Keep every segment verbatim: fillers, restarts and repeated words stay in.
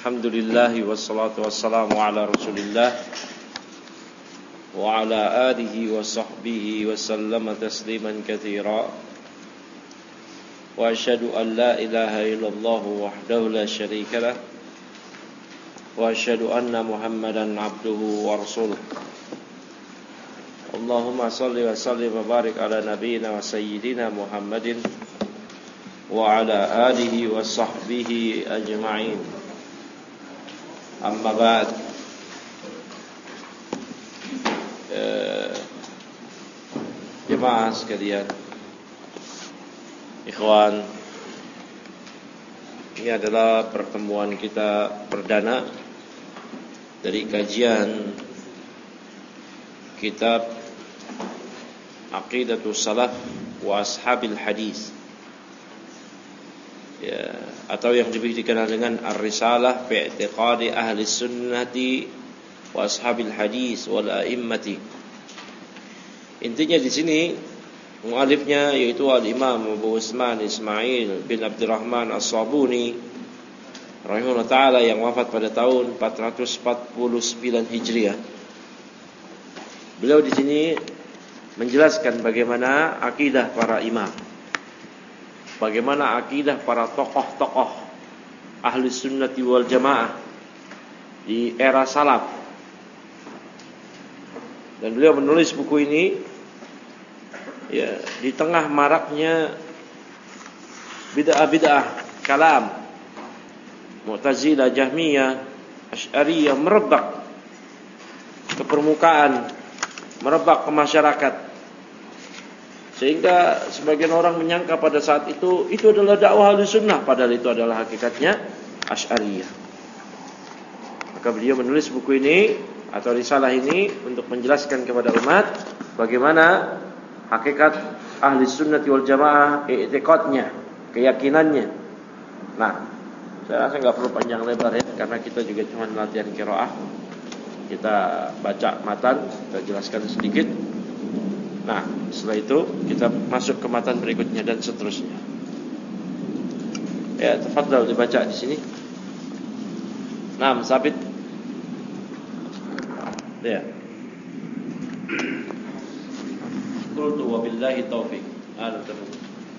Alhamdulillah wassalatu wassalamu ala Rasulillah wa ala alihi wa sahbihi wa sallama tasliman katsira. Wa asyhadu an la ilaha illallah wahdahu la syarika lah wa asyhadu anna Muhammadan abduhu wa rasuluh. Allahumma salli wa sallim wa barik ala nabiyyina wa sayyidina Muhammadin wa ala alihi wa sahbihi ajma'in. Amma ba'd. eh, Jemaah sekalian, ikhwan, ini adalah pertemuan kita perdana dari kajian kitab Aqidatus Salaf wa Ashabil Hadis, ya, atau yang lebih dikenal dengan Ar-Risalah fi I'tiqadi Ahli Sunnati wa Ashabil Hadis wal A'immati. Intinya di sini muallifnya yaitu Al-Imam Abu Utsman Ismail bin Abdurrahman As-Sabuni rahimahullah taala yang wafat pada tahun empat ratus empat puluh sembilan Hijriah. Beliau di sini menjelaskan bagaimana akidah para imam, bagaimana akidah para tokoh-tokoh ahli sunnati wal jamaah di era salaf. Dan beliau menulis buku ini ya di tengah maraknya bid'ah-bid'ah kalam Mu'tazilah, Jahmiyah, Asy'ariyah merebak ke permukaan, merebak ke masyarakat, sehingga sebagian orang menyangka pada saat itu itu adalah dakwah Ahlussunnah, padahal itu adalah hakikatnya Asy'ariyah. Maka beliau menulis buku ini atau risalah ini untuk menjelaskan kepada umat bagaimana hakikat ahli sunnati wal jamaah, i'tiqadnya, keyakinannya. Nah, saya rasa nggak perlu panjang lebar ya, karena kita juga cuma latihan qiraah. Kita baca matan, kita jelaskan sedikit. Nah, setelah itu kita masuk ke matan berikutnya dan seterusnya. Ya, tafadhal dibaca di sini. Nah, sabit. Ya. Qultu wa billahi taufiq. Ada terus.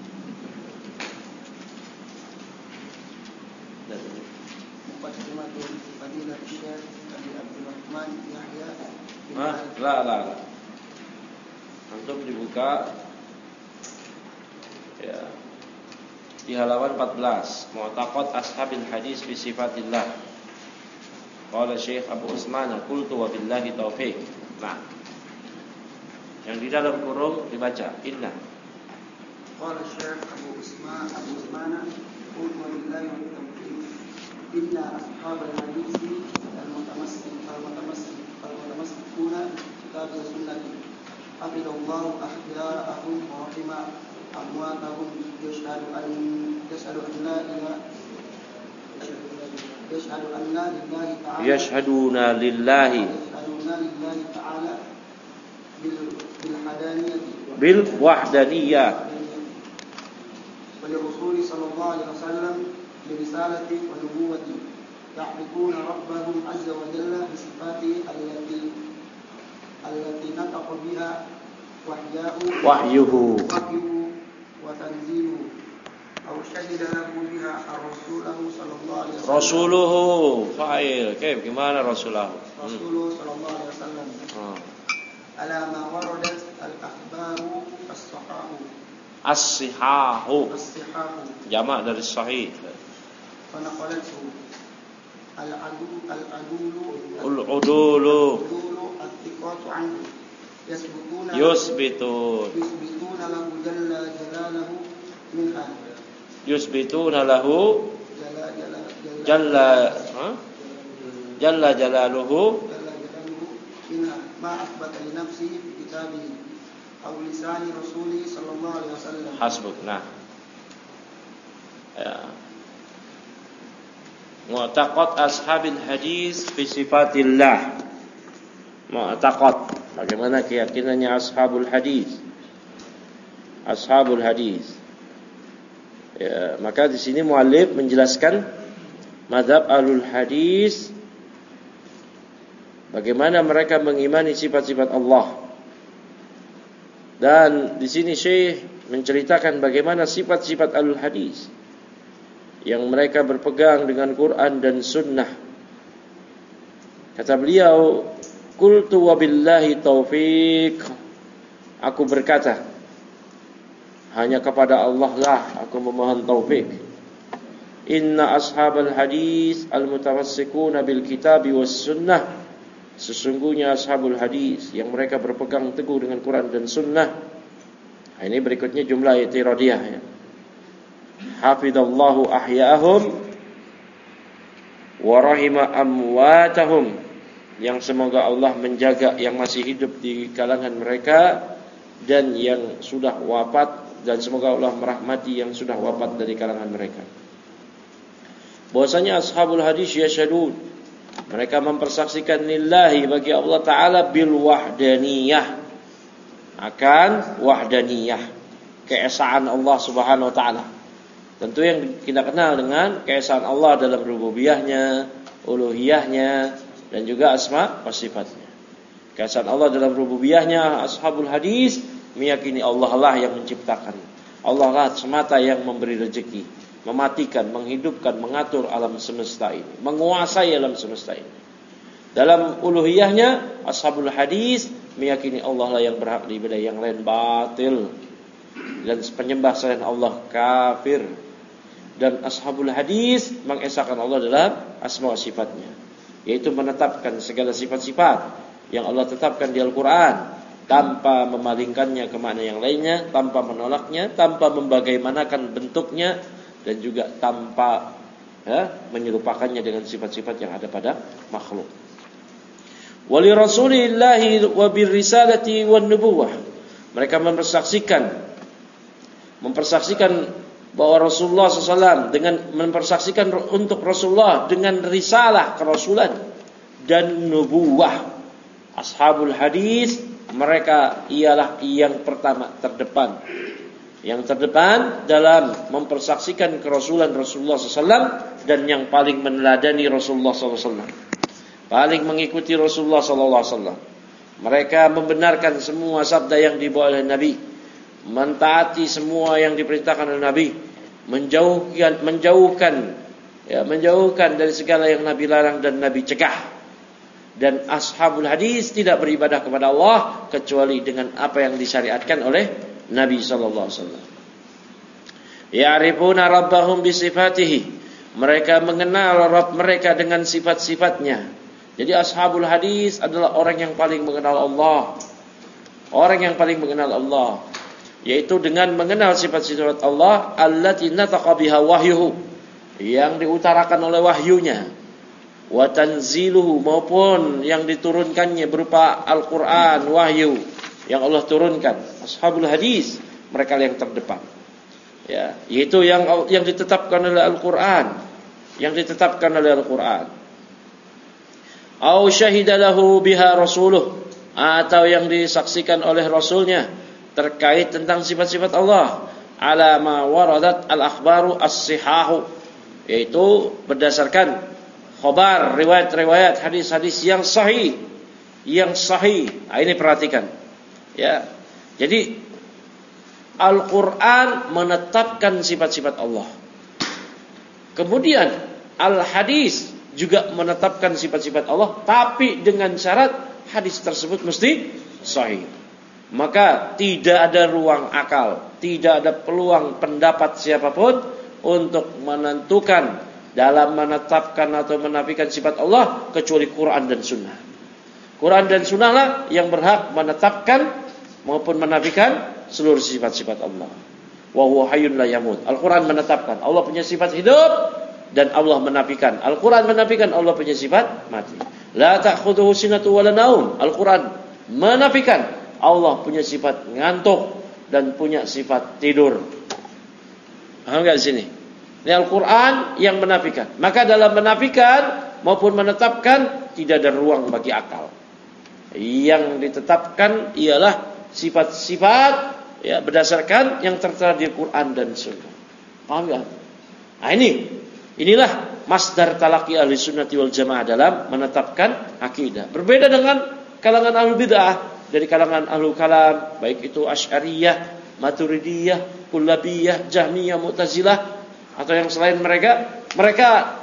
Muqaddimatul Fadilah Syekh Abi Abdurrahman Yahya. Ah, la la la. Antum dibuka ya di halaman empat belas, Mu'taqad Ashabil Hadis fi Sifatillah. Qala Syekh Abu Utsman, qultu wa billahi taufiq. Nah, yang di dalam kurung dibaca inna. Qala Syekh Abu Utsman Abu Utsman, qultu wa billahi taufiq. Inna ashabal hadis al-mutamassik al-mutamassik al-mutamassikuna kitab sunnah. Hafidallahu ahya'ahum wa rahima amwatahum yashhadu an yashhadu an la ilaha yashhadu anna lillahi ta'ala Yashhaduna lillahi yashhaduna lillahi ta'ala bil bil hadaniyati bil wahdaniyah wa li rasuli sallallahu alaihi wasallam bi risalati wa nubuwwati ya'rifuna rabbahum azza wa jalla bi sifati allati allati nataqa biha wahyuhu wahyuhu wahyuhu wa tanziluhu aw syahida lahu biha ar-rasuluhu sallallahu alaihi wasallam. Rasuluhu fa'il. Kaif gimana Rasuluhu? Rasuluhu sallallahu alaihi wasallam. Hmm. Ala ma waradat al-akhbaru as-sahahu. As-sihahu. As-sihahu. Jamak dari sahih. Fa naqalathu al-adu al-adulu Ul-udulu al-udulu at-thiqatu anhu. Yasbutuna yusbitun yusbituna lahu jalla jalaluhu minha. Yusbituna lahu Jalla jalla jalla ha? Jalla jalaluhu jalla jalaluhu minha ma athbata li nafsihi fi kitabihi aw lisani rasuli sallallahu alaihi wasallam. hasbuk. Nah, ya. Mu'taqad ashabil hadis fi sifatillah. Mu'taqad, bagaimana keyakinannya ashabul hadis. Ashabul hadis. Ya, maka di sini muallif menjelaskan mazhab Ahlul Hadis, bagaimana mereka mengimani sifat-sifat Allah. Dan di sini Syekh menceritakan bagaimana sifat-sifat Ahlul Hadis yang mereka berpegang dengan Quran dan Sunnah. Kata beliau, qultu wabillahi taufiq, aku berkata, hanya kepada Allah lah aku memohon taufik. Inna ashabal hadis al-mutawassikuna bil kitabi was sunnah, sesungguhnya ashabul hadis yang mereka berpegang teguh dengan Quran dan Sunnah. Nah, ini berikutnya jumlah i'tiradiyah ya. Hafidallahu ahya'ahum wa rahima amwatahum, yang semoga Allah menjaga yang masih hidup di kalangan mereka dan yang sudah wafat, dan semoga Allah merahmati yang sudah wafat dari kalangan mereka. Bahwasanya ashabul hadis yasyadun, mereka mempersaksikan lillahi bagi Allah Ta'ala bil wahdaniyah, akan wahdaniyah, keesaan Allah Subhanahu Wa Ta'ala. Tentu yang kita kenal dengan keesaan Allah dalam rububiyahnya, uluhiyahnya, dan juga asma wa sifatnya. Keesaan Allah dalam rububiyahnya, ashabul hadis meyakini Allah lah yang menciptakan, Allah lah semata yang memberi rezeki, mematikan, menghidupkan, mengatur alam semesta ini, menguasai alam semesta ini. Dalam uluhiyahnya, ashabul hadis meyakini Allah lah yang berhak diibadahi, yang lain batil, dan penyembah selain Allah kafir. Dan ashabul hadis mengesahkan Allah dalam asma wa sifatnya, yaitu menetapkan segala sifat-sifat yang Allah tetapkan di Al-Quran, tanpa memalingkannya ke makna yang lainnya, tanpa menolaknya, tanpa membagaimanakan bentuknya, dan juga tanpa ya, menyerupakannya dengan sifat-sifat yang ada pada makhluk. Wali Rasulillahi wa birrisalati wan nubuwah, mereka mempersaksikan mempersaksikan bahwa Rasulullah shallallahu alaihi wasallam, dengan mempersaksikan untuk Rasulullah dengan risalah kerasulan dan nubuwah. Ashabul hadis mereka ialah yang pertama terdepan, yang terdepan dalam mempersaksikan kerasulan Rasulullah shallallahu alaihi wasallam, dan yang paling meneladani Rasulullah shallallahu alaihi wasallam, paling mengikuti Rasulullah shallallahu alaihi wasallam. Mereka membenarkan semua sabda yang dibawa oleh Nabi, mentaati semua yang diperintahkan oleh Nabi, menjauhkan menjauhkan ya menjauhkan dari segala yang Nabi larang dan Nabi cegah. Dan ashabul hadis tidak beribadah kepada Allah kecuali dengan apa yang disyariatkan oleh Nabi sallallahu alaihi wasallam. Ya'rifuna rabbahum bi sifatihi, mereka mengenal Rabb mereka dengan sifat-sifatnya. Jadi ashabul hadis adalah orang yang paling mengenal Allah, orang yang paling mengenal Allah, yaitu dengan mengenal sifat-sifat Allah allati nataqa biha wahyuhu, yang diutarakan oleh wahyunya, wa tanziluhu, maupun yang diturunkannya berupa Al-Qur'an, wahyu yang Allah turunkan. Ashabul hadis mereka yang terdepan, ya, yaitu yang yang ditetapkan oleh Al-Qur'an, yang ditetapkan oleh Al-Qur'an. Au syahidalahu biha rasuluh, atau yang disaksikan oleh rasulnya terkait tentang sifat-sifat Allah, ala ma waradat al-akhbaru as-sihahu, yaitu berdasarkan khabar, riwayat-riwayat, hadis-hadis yang sahih, yang sahih. Nah, ini perhatikan, ya. Jadi Al-Quran menetapkan sifat-sifat Allah, kemudian Al-Hadis juga menetapkan sifat-sifat Allah, tapi dengan syarat hadis tersebut mesti sahih. Maka tidak ada ruang akal, tidak ada peluang pendapat siapapun untuk menentukan dalam menetapkan atau menafikan sifat Allah kecuali Quran dan Sunnah. Quran dan Sunnah lah yang berhak menetapkan maupun menafikan seluruh sifat-sifat Allah. Wa huwa hayyun la yamut. Al-Quran menetapkan Allah punya sifat hidup, dan Allah menafikan, Al-Quran menafikan Allah punya sifat mati. La ta'khudhuhu sinatu wa la naum. Al-Quran menafikan Allah punya sifat ngantuk dan punya sifat tidur. Paham enggak di sini? Ini Al-Quran yang menafikan. Maka dalam menafikan maupun menetapkan tidak ada ruang bagi akal. Yang ditetapkan ialah sifat-sifat ya berdasarkan yang tertera di Quran dan Sunnah. Paham enggak? Nah ini, inilah masdar talaqi ahli sunnati wal jamaah dalam menetapkan akidah. Berbeda dengan kalangan ahlu bid'ah. Dari kalangan ahlu kalam, baik itu Asy'ariyah, Maturidiyah, Kullabiyah, Jahmiyah, Mu'tazilah, atau yang selain mereka, mereka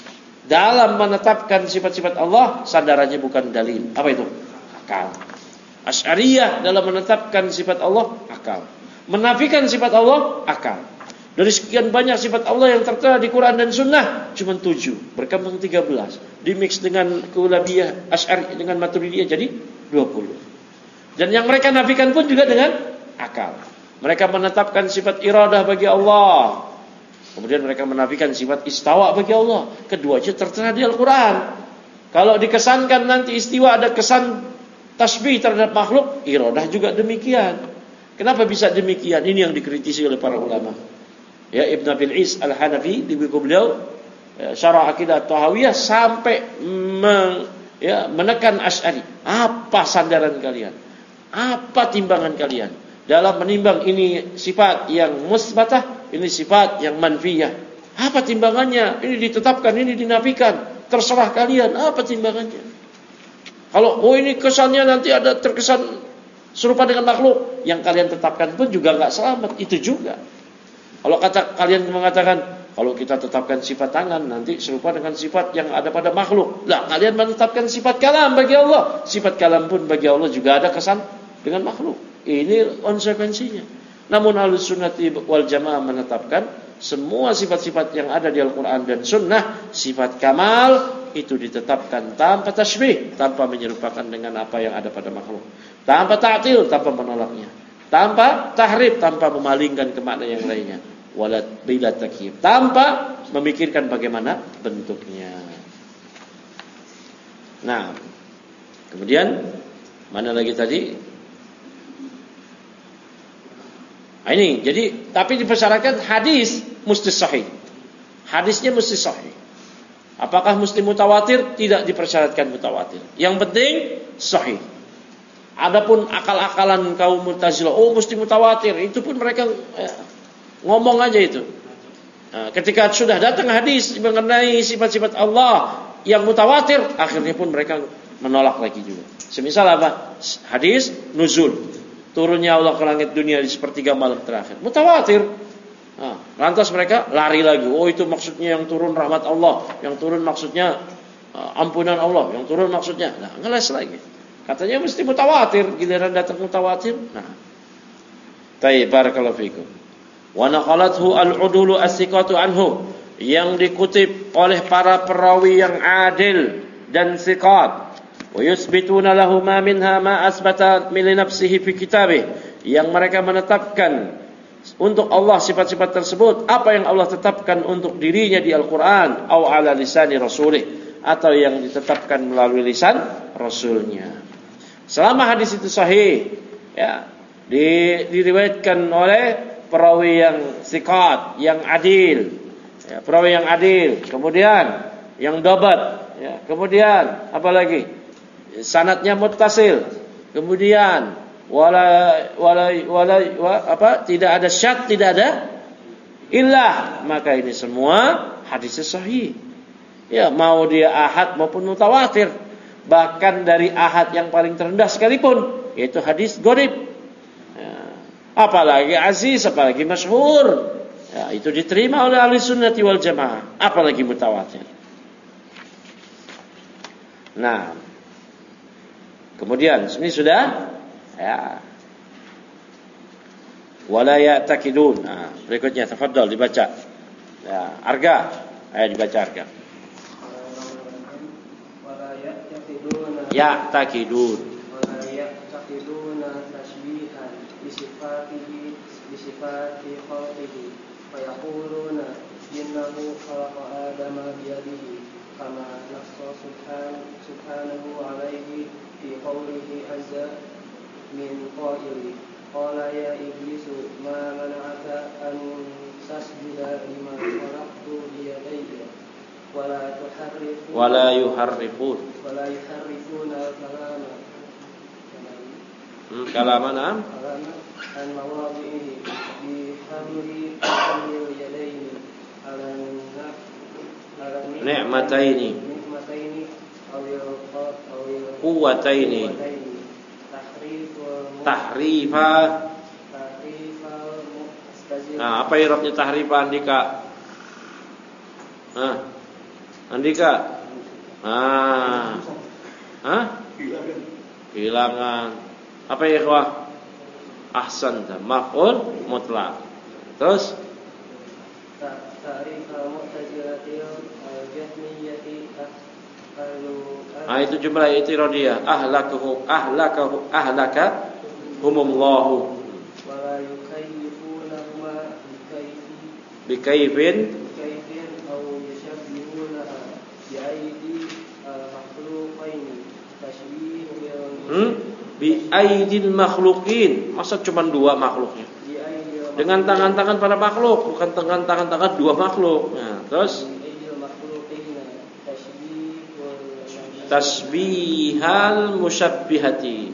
dalam menetapkan sifat-sifat Allah, sandarannya bukan dalil. Apa itu? Akal. Asy'ariyah dalam menetapkan sifat Allah, akal. Menafikan sifat Allah, akal. Dari sekian banyak sifat Allah yang tertera di Quran dan Sunnah, cuma tujuh, berkembang tiga belas. Dimix dengan Kullabiyah, Asy'ari dengan Maturidiyah jadi dua puluh. Dan yang mereka nafikan pun juga dengan akal. Mereka menetapkan sifat iradah bagi Allah. Kemudian mereka menafikan sifat istawa bagi Allah. Keduanya tertera di Al-Quran. Kalau dikesankan nanti istiwa ada kesan tasbih terhadap makhluk, iradah juga demikian. Kenapa bisa demikian? Ini yang dikritisi oleh para ulama. Ya, Ibn Abil Is Al-Hanafi di buku beliau ya, Syarah Aqidah Tahawiyah sampai men, ya, menekan Asy'ari. Apa sandaran kalian? Apa timbangan kalian dalam menimbang ini sifat yang musbatah, ini sifat yang manfiyah? Apa timbangannya? Ini ditetapkan, ini dinafikan. Terserah kalian, apa timbangannya? Kalau oh ini kesannya nanti ada terkesan serupa dengan makhluk, yang kalian tetapkan pun juga enggak selamat, itu juga. Kalau kata kalian mengatakan kalau kita tetapkan sifat tangan nanti serupa dengan sifat yang ada pada makhluk. Lah, kalian menetapkan sifat kalam bagi Allah. Sifat kalam pun bagi Allah juga ada kesan dengan makhluk. Ini konsekuensinya. Namun Ahlus Sunnati wal Jamaah menetapkan semua sifat-sifat yang ada di Al-Quran dan Sunnah, sifat kamal itu ditetapkan tanpa tasbih, tanpa menyerupakan dengan apa yang ada pada makhluk, tanpa ta'til, tanpa menolaknya, tanpa tahrif, tanpa memalingkan ke makna yang lainnya, wala bila takyif, tanpa memikirkan bagaimana bentuknya. Nah, kemudian mana lagi tadi? Nah, ini jadi tapi dipersyaratkan hadis mesti sahih. Hadisnya mesti sahih. Apakah mesti mutawatir? Tidak dipersyaratkan mutawatir. Yang penting sahih. Adapun akal-akalan kaum Mu'tazilah, oh mesti mutawatir, itu pun mereka eh, ngomong aja itu. Nah, ketika sudah datang hadis mengenai sifat-sifat Allah yang mutawatir, akhirnya pun mereka menolak lagi juga. Semisal apa? Hadis nuzul. Turunnya Allah ke langit dunia di sepertiga malam terakhir, mutawatir. Nah, lantas mereka lari lagi. Oh itu maksudnya yang turun rahmat Allah, yang turun maksudnya uh, ampunan Allah, yang turun maksudnya. Nah, ngeles lagi. Katanya mesti mutawatir, giliran datang mutawatir. Nah, tayyib barakallahu fikum. Wa naqalathu al-udulu as-siqatu anhu, yang dikutip oleh para perawi yang adil dan siqat. Wa yusbituna lahu ma minha ma asbata min nafsihi fi kitabih, yang mereka menetapkan untuk Allah sifat-sifat tersebut apa yang Allah tetapkan untuk dirinya di Al-Qur'an, atau ala lisani rasulih, atau yang ditetapkan melalui lisan rasulnya. Selama hadis itu sahih, ya, di, diriwayatkan oleh perawi yang siqat, yang adil, ya, perawi yang adil, kemudian yang dabat, ya, kemudian apa lagi? Sanadnya muttasil, kemudian wala wala wala wa, apa? Tidak ada syad, tidak ada illah, maka ini semua hadis sahih. Ya, mau dia ahad maupun mutawatir, bahkan dari ahad yang paling terendah sekalipun, yaitu hadis gharib. Ya, apalagi aziz, apalagi masyhur. Ya, itu diterima oleh ahli sunnati wal jamaah, apalagi mutawatir. Nah, kemudian ini sudah ya. Wala ya'taqidun. Nah, berikutnya tafadhal dibaca. Ya, Arga. Ayo dibaca Arga. Wala ya'taqidun. Ya'taqidun. Wala ya'taqidun tashbihan bi sifatihi bi sifati khalqihi fa yaquluna innahu khalaqa adama bi yadihi kama nassa subhanahu alaihi fi qawlihi azza min qaili qala ya iblisu ma mana'aka an tasjuda lima khalaqtu bi yadayya wala tuharrifu wala yuharrifun wala yuharrifuna kalama hmm, kalamana kalama an mawadhihi bi hamli hamlil yadaini ala ni'mataini ni'mataini awil awil quwwataini tahrifa. Nah, apa i'rabnya tahrifa Andika? Hah? Andika? Ah. Hah? Hilangan. Apa ya, ikhwah? Ahsanta, maf'ul mutlaq. Terus ta'rif mu'tazilatil jahmiyati ahlu. Ah, itu jumlah itiradiyah. Ahlakahu ahlakahu ahlaka humullahu wala yukayyifuna ma bikayfi bikaifin bikayfin aw yushabbihuna bi aidi makhluqaini tashbih hmm? bi aidil makhluqin. Masa cuma dua makhluknya? Dengan tangan-tangan para makhluk, bukan tangan-tangan tangan dua makhluk. Nah, terus tasbihal musyabbihati.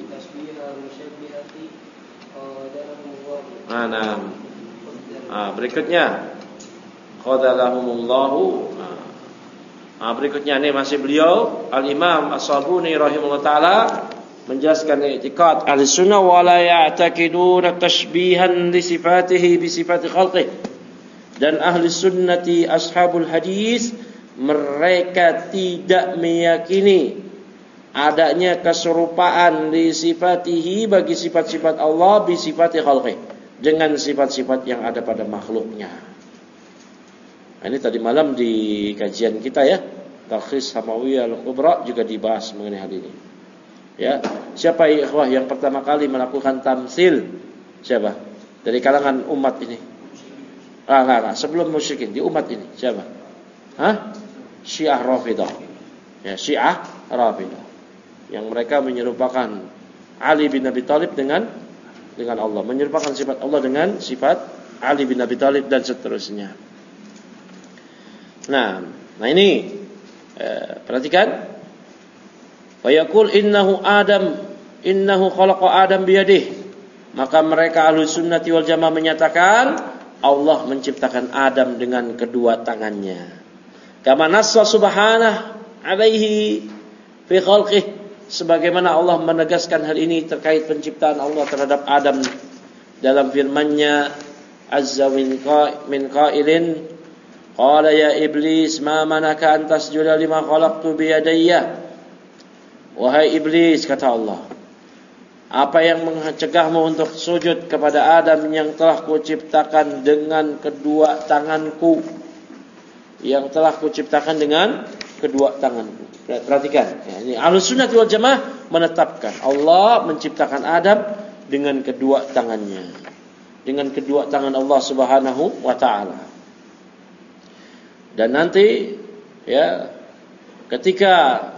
Nah, nah. Nah, berikutnya qadalahumullahu. Nah, berikutnya ini masih beliau Al-Imam As-Sabuni rahimahullah taala menjelaskan i'tiqad Ahlussunnah wa la ya'taqiduna tashbihan li sifatihi bi sifati khalqih. Dan Ahlussunnati ashabul hadis mereka tidak meyakini adanya keserupaan li sifatihi bagi sifat-sifat Allah bi sifati khalqih, dengan sifat-sifat yang ada pada makhluknya. Nah, ini tadi malam di kajian kita ya, Talkhis Hamawiyah Al-Kubra juga dibahas mengenai hal ini. Ya, siapa ikhwah yang pertama kali melakukan tamsil? Siapa? Dari kalangan umat ini. Ah, enggak, enggak. Sebelum musyrikin di umat ini siapa? Hah? Syiah Rafidah. Ya, Syiah Rafidah. Yang mereka menyerupakan Ali bin Abi Thalib dengan dengan Allah, menyerupakan sifat Allah dengan sifat Ali bin Abi Thalib dan seterusnya. Nah, nah ini eh, perhatikan. Wa yaqul innahu Adam, innahu khalaqa Adam biyadihi. Maka mereka Ahlus Sunnati wal Jamaah menyatakan Allah menciptakan Adam dengan kedua tangannya. Kama nassa subhanahu alaihi fi khalqih, sebagaimana Allah menegaskan hal ini terkait penciptaan Allah terhadap Adam dalam firman-Nya azza min qailin qala ya iblis ma manaka an tasjuda lima khalaqtu biyadayya. Wahai iblis, kata Allah, apa yang mencegahmu untuk sujud kepada Adam yang telah kuciptakan dengan kedua tanganku, yang telah kuciptakan dengan kedua tanganku. Perhatikan, ya, ini Ahlus Sunnah wal Jamaah menetapkan Allah menciptakan Adam dengan kedua tangannya, dengan kedua tangan Allah Subhanahu wa taala. Dan nanti ya, ketika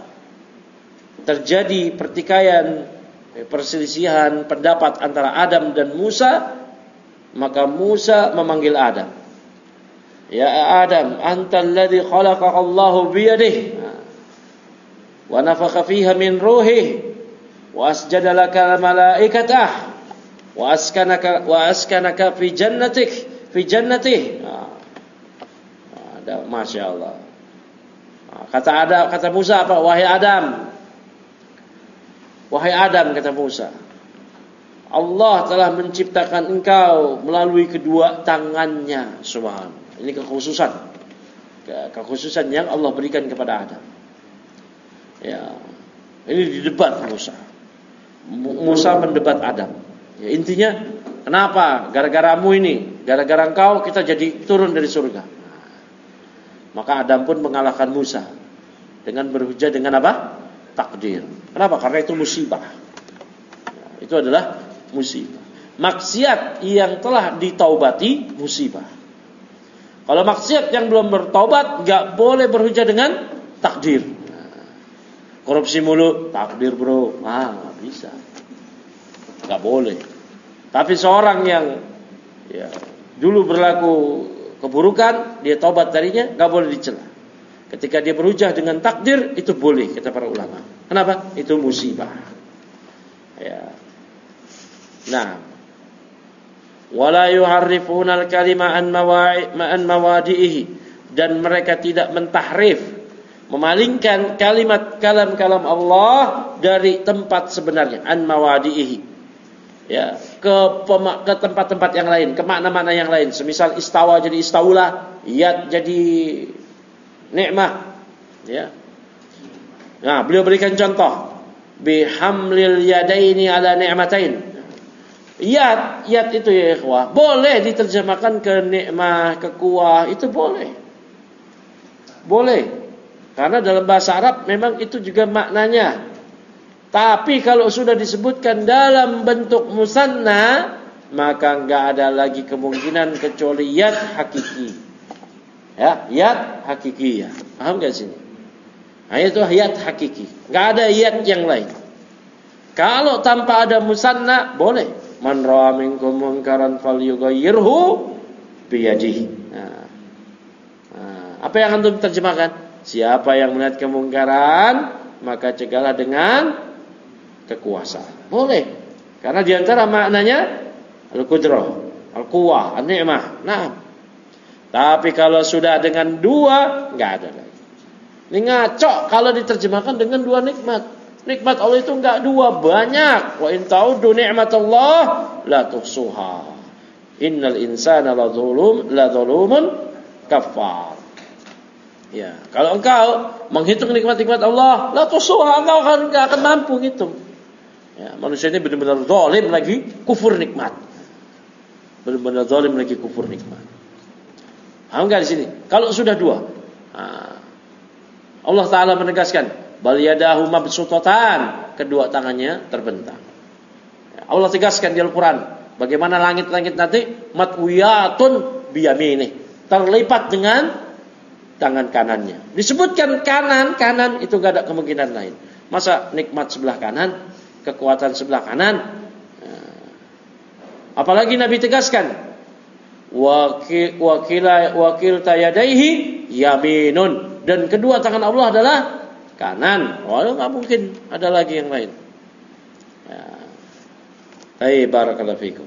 terjadi pertikaian, perselisihan pendapat antara Adam dan Musa, maka Musa memanggil Adam. Ya Adam, antal ladzi khalaqaka Allahu biyadihi wa nafakha fiha min ruhihi wa asjada laka malaikatah wa askanaka wa askanaka fi jannatik fi jannatihi. Ada, Masya Allah. Kata Adam, kata Musa apa? Wahai Adam, wahai Adam, kata Musa, Allah telah menciptakan engkau melalui kedua tangannya. Subhanallah. Ini kekhususan, kekhususan yang Allah berikan kepada Adam. Ya, ini didebat Musa. Musa mendebat Adam. Ya, intinya, kenapa? Gara-garamu ini, gara-gara engkau kita jadi turun dari surga. Maka Adam pun mengalahkan Musa dengan berhujah dengan apa? Takdir. Kenapa? Karena itu musibah. Itu adalah musibah. Maksiat yang telah ditaubati musibah. Kalau maksiat yang belum bertaubat nggak boleh berhujah dengan takdir. Korupsi mulu, takdir bro, ah nggak bisa, nggak boleh. Tapi seorang yang ya, dulu berlaku keburukan, dia taubat darinya, nggak boleh dicela. Ketika dia berhujah dengan takdir, itu boleh, kata para ulama. Kenapa? Itu musibah. Ya. Nah, wala yuharrifuna al-kalima an mawa'i an mawadi'ihi, dan mereka tidak mentahrif, memalingkan kalimat kalam-kalam Allah dari tempat sebenarnya, an mawadihi, ya, ke ke tempat-tempat yang lain, ke makna-makna yang lain. Semisal istawa jadi istaulah, yad jadi nikmah, ya. Nah, beliau berikan contoh bihamlil yadaini ala ni'matain. Yad, yad itu ya ikhwah, boleh diterjemahkan ke nikmah, ke kuah, itu boleh. Boleh. Karena dalam bahasa Arab memang itu juga maknanya. Tapi kalau sudah disebutkan dalam bentuk musanna, maka enggak ada lagi kemungkinan kecuali yad hakiki. Ya, yad hakiki ya. Paham enggak sini? Nah, itu yad hakiki. Enggak ada yad yang lain. Kalau tanpa ada musanna, boleh. Man ra'a minkum munkaran falyughayyirhu biyadihi. Nah. Nah, apa yang antum terjemahkan? Siapa yang melihat kemungkaran, maka cegahlah dengan kekuasaan. Boleh. Karena di antara maknanya al-qudrah, al-quwwah, an-ni'mah. Nah. Tapi kalau sudah dengan dua, enggak ada lagi. Ini ngaco kalau diterjemahkan dengan dua nikmat. Nikmat Allah itu enggak dua, banyak. Wa in ta'uddu ni'matallah la tuhsuha. Innal insana la dzulum la dzalumun kafar. Ya, kalau engkau menghitung nikmat-nikmat Allah, la tuhsuha, engkau akan enggak akan mampu ngitung. Ya, manusia ini benar-benar zalim lagi kufur nikmat. Benar-benar zalim lagi kufur nikmat. Paham enggak di sini? Kalau sudah dua. Nah, Allah Ta'ala menegaskan bal yadahu mabsutatan, kedua tangannya terbentang. Allah tegaskan di Al-Quran bagaimana langit-langit nanti matwiyatun biyaminih, terlipat dengan tangan kanannya. Disebutkan kanan, kanan itu gak ada kemungkinan lain. Masa nikmat sebelah kanan, kekuatan sebelah kanan? Apalagi Nabi tegaskan wakil wakila wakil tayadaihi yaminun, dan kedua tangan Allah adalah kanan. Oh, nggak mungkin ada lagi yang lain. Ya. Hai barakallahu fikum.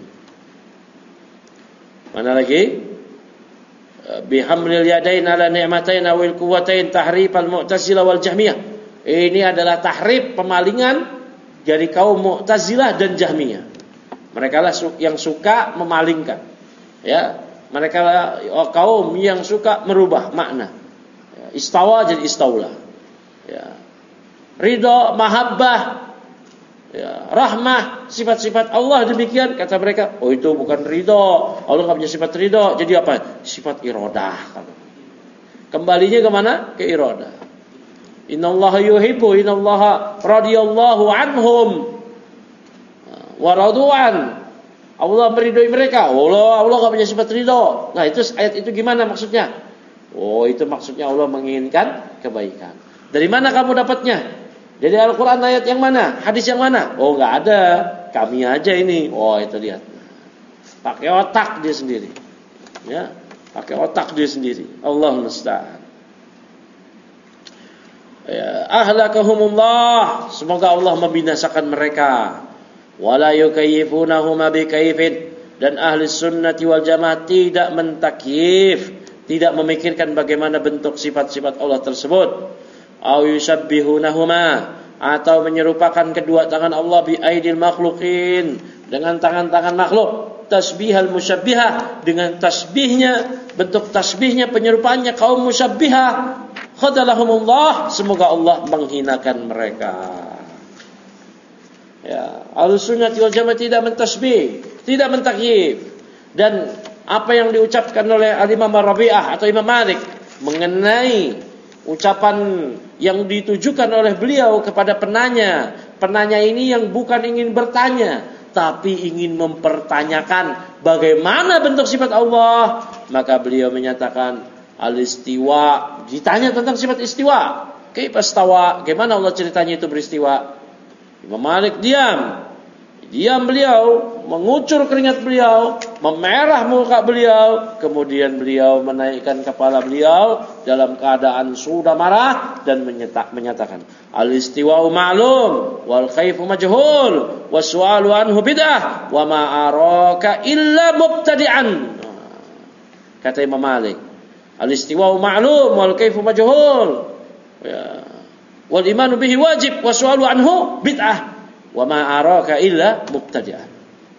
Mana lagi? Bihamlil yadain ala ni'matain awil quwwatain tahrif al-mu'tazilah wal jahmiyah. Ini adalah tahrif, pemalingan dari kaum Mu'tazilah dan Jahmiyah. Mereka lah yang suka memalingkan. Ya, mereka lah kaum yang suka merubah makna. Istawa jadi istaulah. Ya. Ridho, mahabbah, ya, rahmah, sifat-sifat Allah demikian, kata mereka. Oh, itu bukan ridho, Allah nggak punya sifat ridho. Jadi apa? Sifat irodah. Kembalinya kemana? Ke irodah. Innallaha yuhibbu, innallaha radiyallahu anhum wa radu'an. Allah meridhoi mereka. Allah, Allah nggak punya sifat ridho. Nah, itu ayat itu gimana maksudnya? Oh, itu maksudnya Allah menginginkan kebaikan. Dari mana kamu dapatnya? Dari Al-Quran ayat yang mana? Hadis yang mana? Oh, nggak ada. Kami aja ini. Oh, itu lihat. Pakai otak dia sendiri. Ya, pakai otak dia sendiri. Allah musta'an. Ya, ahlakahumullah. Semoga Allah membinasakan mereka. Wala yukayyifunahuma bikaifin. Dan ahli sunnati wal jamaah tidak mentakyif, tidak memikirkan bagaimana bentuk sifat-sifat Allah tersebut. Au yusabbihunahuma, atau menyerupakan kedua tangan Allah bi aidil makhluqin, dengan tangan-tangan makhluk. Tasbihal musyabbihah, dengan tasbihnya, bentuk tasbihnya, penyerupaannya kaum musyabbihah. Khadalahumullah, semoga Allah menghinakan mereka. Ya, Ahlussunnah wal Jamaah tidak mentasbih, tidak mentakyif. Dan apa yang diucapkan oleh Al-Imam Rabi'ah atau Imam Malik mengenai ucapan yang ditujukan oleh beliau kepada penanya. Penanya ini yang bukan ingin bertanya, tapi ingin mempertanyakan bagaimana bentuk sifat Allah. Maka beliau menyatakan al-istiwa. Ditanya tentang sifat istiwa. Kaifa istawa? Bagaimana Allah ceritanya itu beristiwa? Imam Malik diam. Diam beliau, mengucur keringat beliau, memerah muka beliau, kemudian beliau menaikkan kepala beliau dalam keadaan sudah marah dan menyetak, menyatakan al-istiwa'u ma'lum wal kaifu majhul was-su'alu anhu bid'ah wa ma araka illa mubtadi'an. Kata Imam Malik, Al-istiwa'u ma'lum wal kaifu majhul. Ya. Wal imanu bihi wajib wa su'alu anhu bid'ah. Wa ma araka illa mubtadi'ah.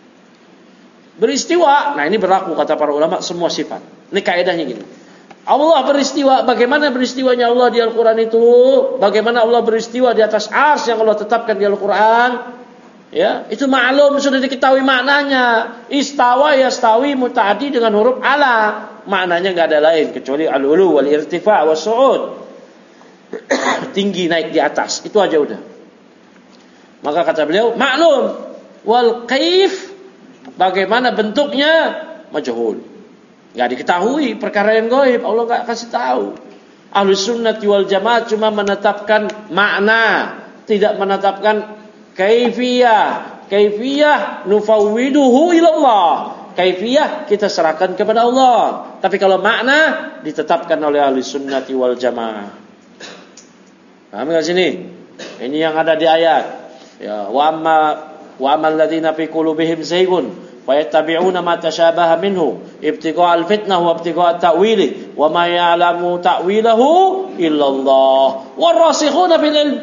Beristiwa, nah ini berlaku kata para ulama semua sifat. Ini kaidahnya gini. Allah beristiwa, bagaimana beristiwanya Allah di Al-Quran itu? Bagaimana Allah beristiwa di atas arsy yang Allah tetapkan di Al-Quran? Ya, itu maklum, sudah diketahui maknanya. Istawa yastawi muta'addi dengan huruf ala. Maknanya enggak ada lain kecuali al-ulu wal irtifa' was su'ud. Tinggi naik di atas, itu aja udah. Maka kata beliau, maklum. Wal kaif, bagaimana bentuknya? Majhul. Enggak diketahui, perkara yang gaib, Allah enggak kasih tahu. Ahlus sunnah wal jamaah cuma menetapkan makna, tidak menetapkan kaifiyah. Kaifiyah nufawwiduhu ilallah. Kaifiyah kita serahkan kepada Allah. Tapi kalau makna ditetapkan oleh ahli sunnati wal jamaah. Paham enggak sini? Ini yang ada di ayat. Ya, wa amma wa amal ladzina fi qulubihim zaygun wa yattabi'una ma tashabaha minhu ibtigha' al-fitnah wa ibtigha' at-ta'wili wa ma ya'lamu ta'wilahu illallah. Warasikhuna fil ilm.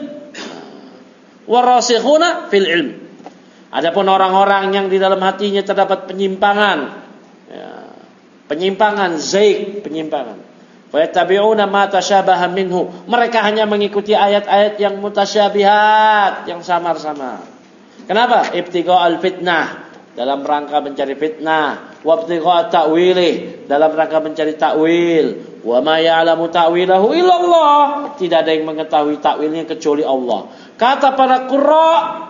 Warasikhuna fil ilm. Adapun orang-orang yang di dalam hatinya terdapat penyimpangan, ya, penyimpangan zaik, penyimpangan. Wa yattabi'una ma tashabaha minhu. Mereka hanya mengikuti ayat-ayat yang mutasyabihat, yang samar-samar. Kenapa? Ibtigha'al fitnah, dalam rangka mencari fitnah. Wa ibtigha' ta'wilih, dalam rangka mencari ta'wil. Wa ma ya'lamu ta'wilahu illallah. Tidak ada yang mengetahui ta'wilnya kecuali Allah. Kata para qurra,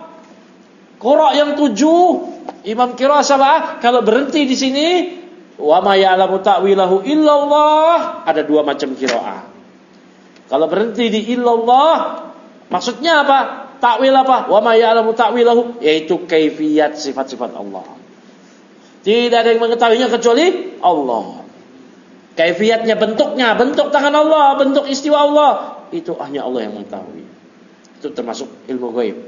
qurra yang tujuh, Imam Qiraah Sab'ah, kalau berhenti di sini, wa ma ya'lamu ta'wilahu illallah, ada dua macam qiraah. Kalau berhenti di illallah, maksudnya apa? Takwil apa? Wa ma ya'lamu ta'wilahu, yaitu kaifiyat sifat-sifat Allah. Tidak ada yang mengetahuinya kecuali Allah. Kaifiyatnya, bentuknya, bentuk tangan Allah, bentuk istiwa Allah, itu hanya Allah yang mengetahui. Itu termasuk ilmu gaib.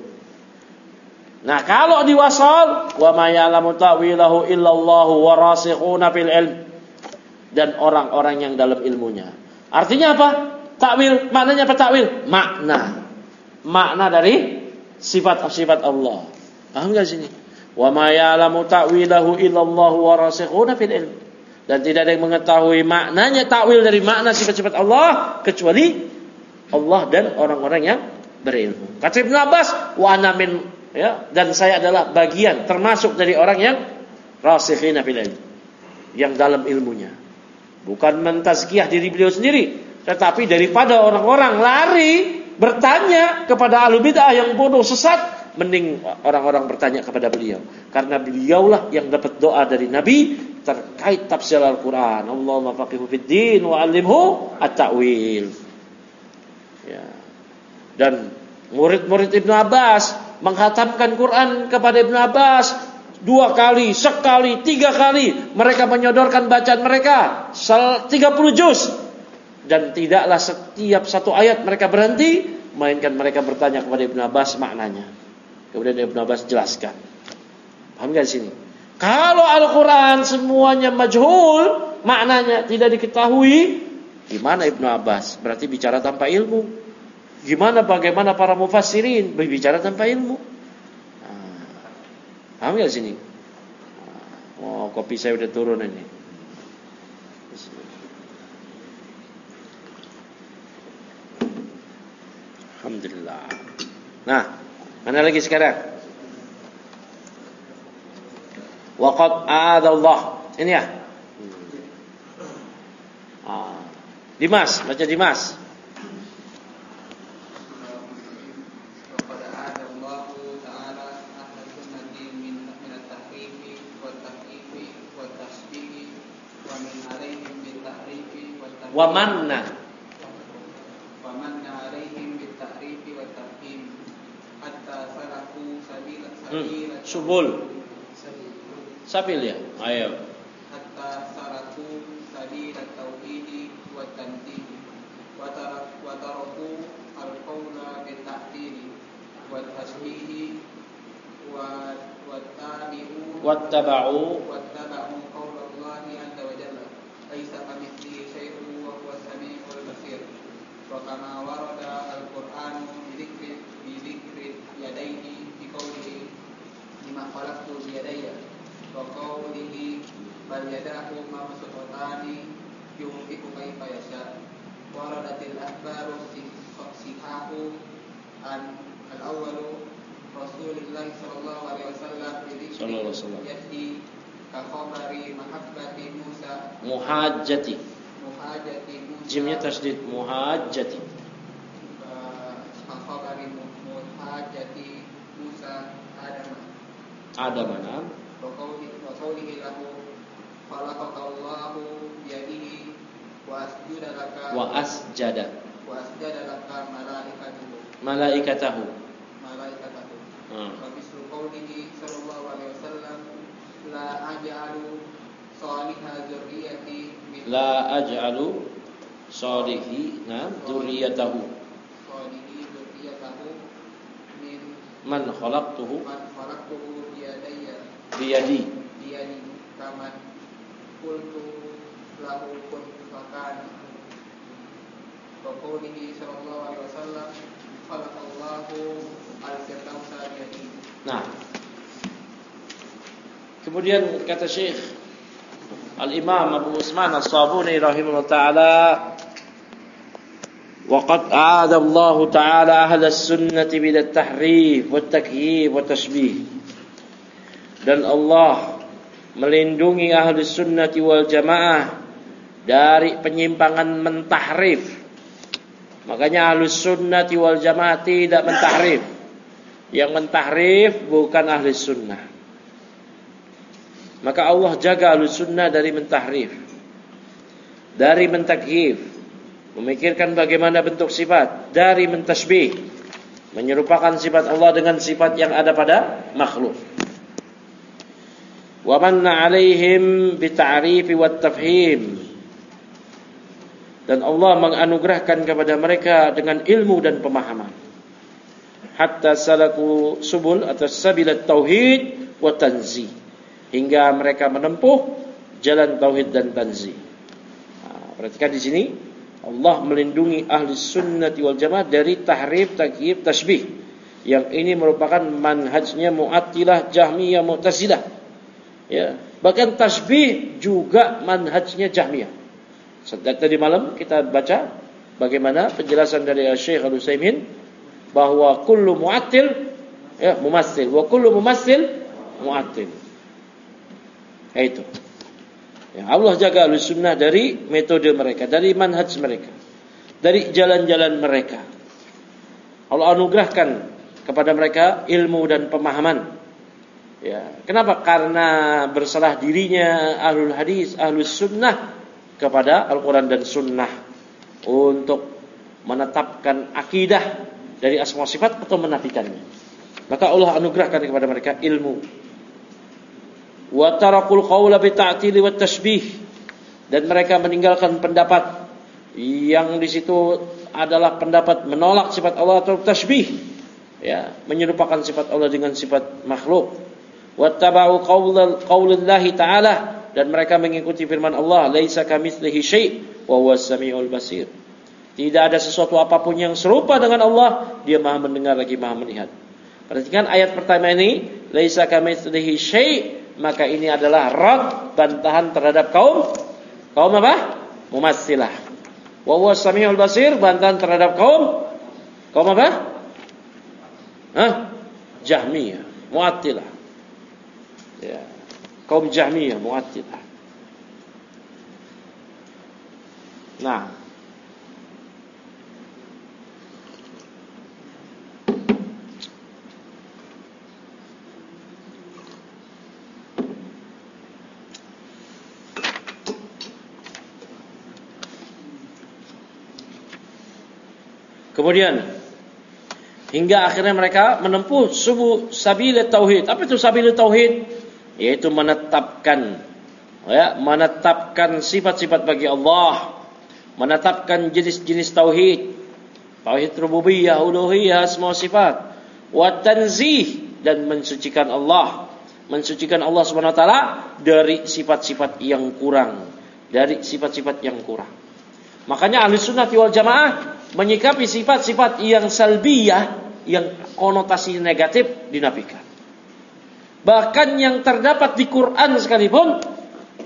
Nah, kalau diwasal, wa ma ya'lamu ta'wilahu illallahu warasikhuna fil ilm, dan orang-orang yang dalam ilmunya. Artinya apa? Takwil, maknanya apa takwil? Makna. Makna dari sifat-sifat Allah. Paham enggak sini? Wa ma ya'lamu ta'wilahu illallahu warasikhuna fil ilm. Dan tidak ada yang mengetahui maknanya takwil dari makna sifat-sifat Allah kecuali Allah dan orang-orang yang berilmu. Kata Ibnu Abbas, wa ana min, ya, dan saya adalah bagian termasuk dari orang yang rasikhina fil ilm, yang dalam ilmunya. Bukan mentazkiyah diri beliau sendiri, tetapi daripada orang-orang lari bertanya kepada ahlu bid'ah yang bodoh sesat, mending orang-orang bertanya kepada beliau, karena beliaulah yang dapat doa dari Nabi terkait tafsir Al-Quran. Allahumma faqihu fid din wa 'allimhu at-ta'wil. Ya. Dan murid-murid Ibnu Abbas menghatamkan Quran kepada Ibnu Abbas dua kali, sekali, tiga kali. Mereka menyodorkan bacaan mereka tiga puluh juz. Dan tidaklah setiap satu ayat mereka berhenti, melainkan mereka bertanya kepada Ibnu Abbas maknanya. Kemudian Ibnu Abbas jelaskan. Paham gak di sini? Kalau Al-Quran semuanya majhul, maknanya tidak diketahui, gimana Ibnu Abbas? Berarti bicara tanpa ilmu. Gimana bagaimana para mufassirin berbicara tanpa ilmu? Nah, paham gak di sini? Oh, kopi saya udah turun ini. Alhamdulillah. Nah, mana lagi sekarang? Waqad a'adallah. Ini ya. Ah. Dimas, baca Dimas. Wa manna wa manna alaihim bit ta'rifi wat tafhim hatta salaku sabila sabila subul sabil ya, ayo. Hatta salaku sabila tauhidi wat tanzih wa tarak wa taraku al-qawla bit ta'dili wat tasbihi wa wattabi'u wattaba'u wattaba'u qawla Allahi azza wa jalla laisa kamitslihi syai'un wa yadahu mabsuutani yunfiqu kaifa yasha. Waradatil akhbaru sihahu an al-awwalu Rasulullah sallallahu alaihi wasallam bi yadi ka khabari mahabbati Musa muhajjati muhajjati Musa jimnya tasdid muhajjati ka khabari muhajjati Musa Adam Adam nam wa qawlihi lahu khalaqakallahu biyadihi wa asjada laka wa asjada wa asjada laka malaikatuhu malaikatahu malaikatahu Hmm. wa mislu qawlihi sallallahu alaihi wasallam la aj'alu salihah dzurriyyati min la aj'alu salihi na dzurriyyatahu salihi dzurriyyatahu min man khalaqtuhu man khalaqtuhu biyadayya biyadi biyadi kaman qultu lahu kun fakana wa qawlihi sallallahu alaihi wasallam khalaqallahu al-firdausa biyadi. Nah, kemudian kata Syekh Al-Imam Abu Usman As-Sabuni rahimahullah ta'ala, وقد أعاد الله تعالى أهل السنة من التحريف والتكييف والتشبيه. Dan Allah melindungi ahli sunnati wal jamaah dari penyimpangan mentahrif. Makanya ahli sunnati wal jamaah tidak mentahrif. Yang mentahrif bukan ahli sunnah. Maka Allah jaga ahli sunnah dari mentahrif, dari mentakyif, memikirkan bagaimana bentuk sifat, dari mentasbih, menyerupakan sifat Allah dengan sifat yang ada pada makhluk. Wa manna 'alaihim bita'rifi wat tafhim. Dan Allah menganugerahkan kepada mereka dengan ilmu dan pemahaman. Hatta salaku subul atau sabilat tauhid wa tanzih, hingga mereka menempuh jalan tauhid dan tanzih. Nah, perhatikan di sini Allah melindungi ahli sunnati wal jamaah dari tahrif, takyif, tasbih. Yang ini merupakan manhajnya Mu'attilah, Jahmiyah, Mu'tazilah. Ya, bahkan tasbih juga manhajnya Jahmiyah. Sejak tadi malam kita baca bagaimana penjelasan dari Syekh Al-Utsaimin bahwa kullu mu'attil ya mumassil wa kullu mumassil mu'attil. Ya itu. Ya, Allah jaga Ahlussunnah dari metode mereka, dari manhaj mereka, dari jalan-jalan mereka. Allah anugerahkan kepada mereka ilmu dan pemahaman. Ya, kenapa? Karena bersalah dirinya ahlul hadis, ahlus sunnah kepada Al-Quran dan Sunnah untuk menetapkan akidah dari asma sifat atau menafikannya. Maka Allah anugerahkan kepada mereka ilmu. Wa tarakul qawla bi ta'tili wat tashbih, dan mereka meninggalkan pendapat yang di situ adalah pendapat menolak sifat Allah atau tashbih, ya, menyerupakan sifat Allah dengan sifat makhluk. Wattaba'u qaulal qaulallahi ta'ala, dan mereka mengikuti firman Allah, laisa kamitslihi syai' wa huwas samiul basir. Tidak ada sesuatu apapun yang serupa dengan Allah, Dia Maha mendengar lagi Maha melihat. Perhatikan ayat pertama ini, laisa kamitslihi syai', maka ini adalah rad, bantahan terhadap kaum kaum apa? Mumatsilah. Wa huwas samiul basir, bantahan terhadap kaum kaum apa? Hah? Jahmiyah, Mu'attilah. Ya, kaum Jahmiyah, Mu'attilah. Nah, kemudian hingga akhirnya mereka menempuh subuh sabil tauhid. Apa itu sabil tauhid? Yaitu menetapkan, ya, menetapkan sifat-sifat bagi Allah, menetapkan jenis-jenis tauhid, tauhid rububiyah, uluhiyah, asma sifat, wa tanzih, dan mensucikan Allah, mensucikan Allah Subhanahu wa taala dari sifat-sifat yang kurang, dari sifat-sifat yang kurang. Makanya ahli sunnah wal jamaah menyikapi sifat-sifat yang salbiyah, yang konotasi negatif, dinafikan. Bahkan yang terdapat di Quran sekalipun,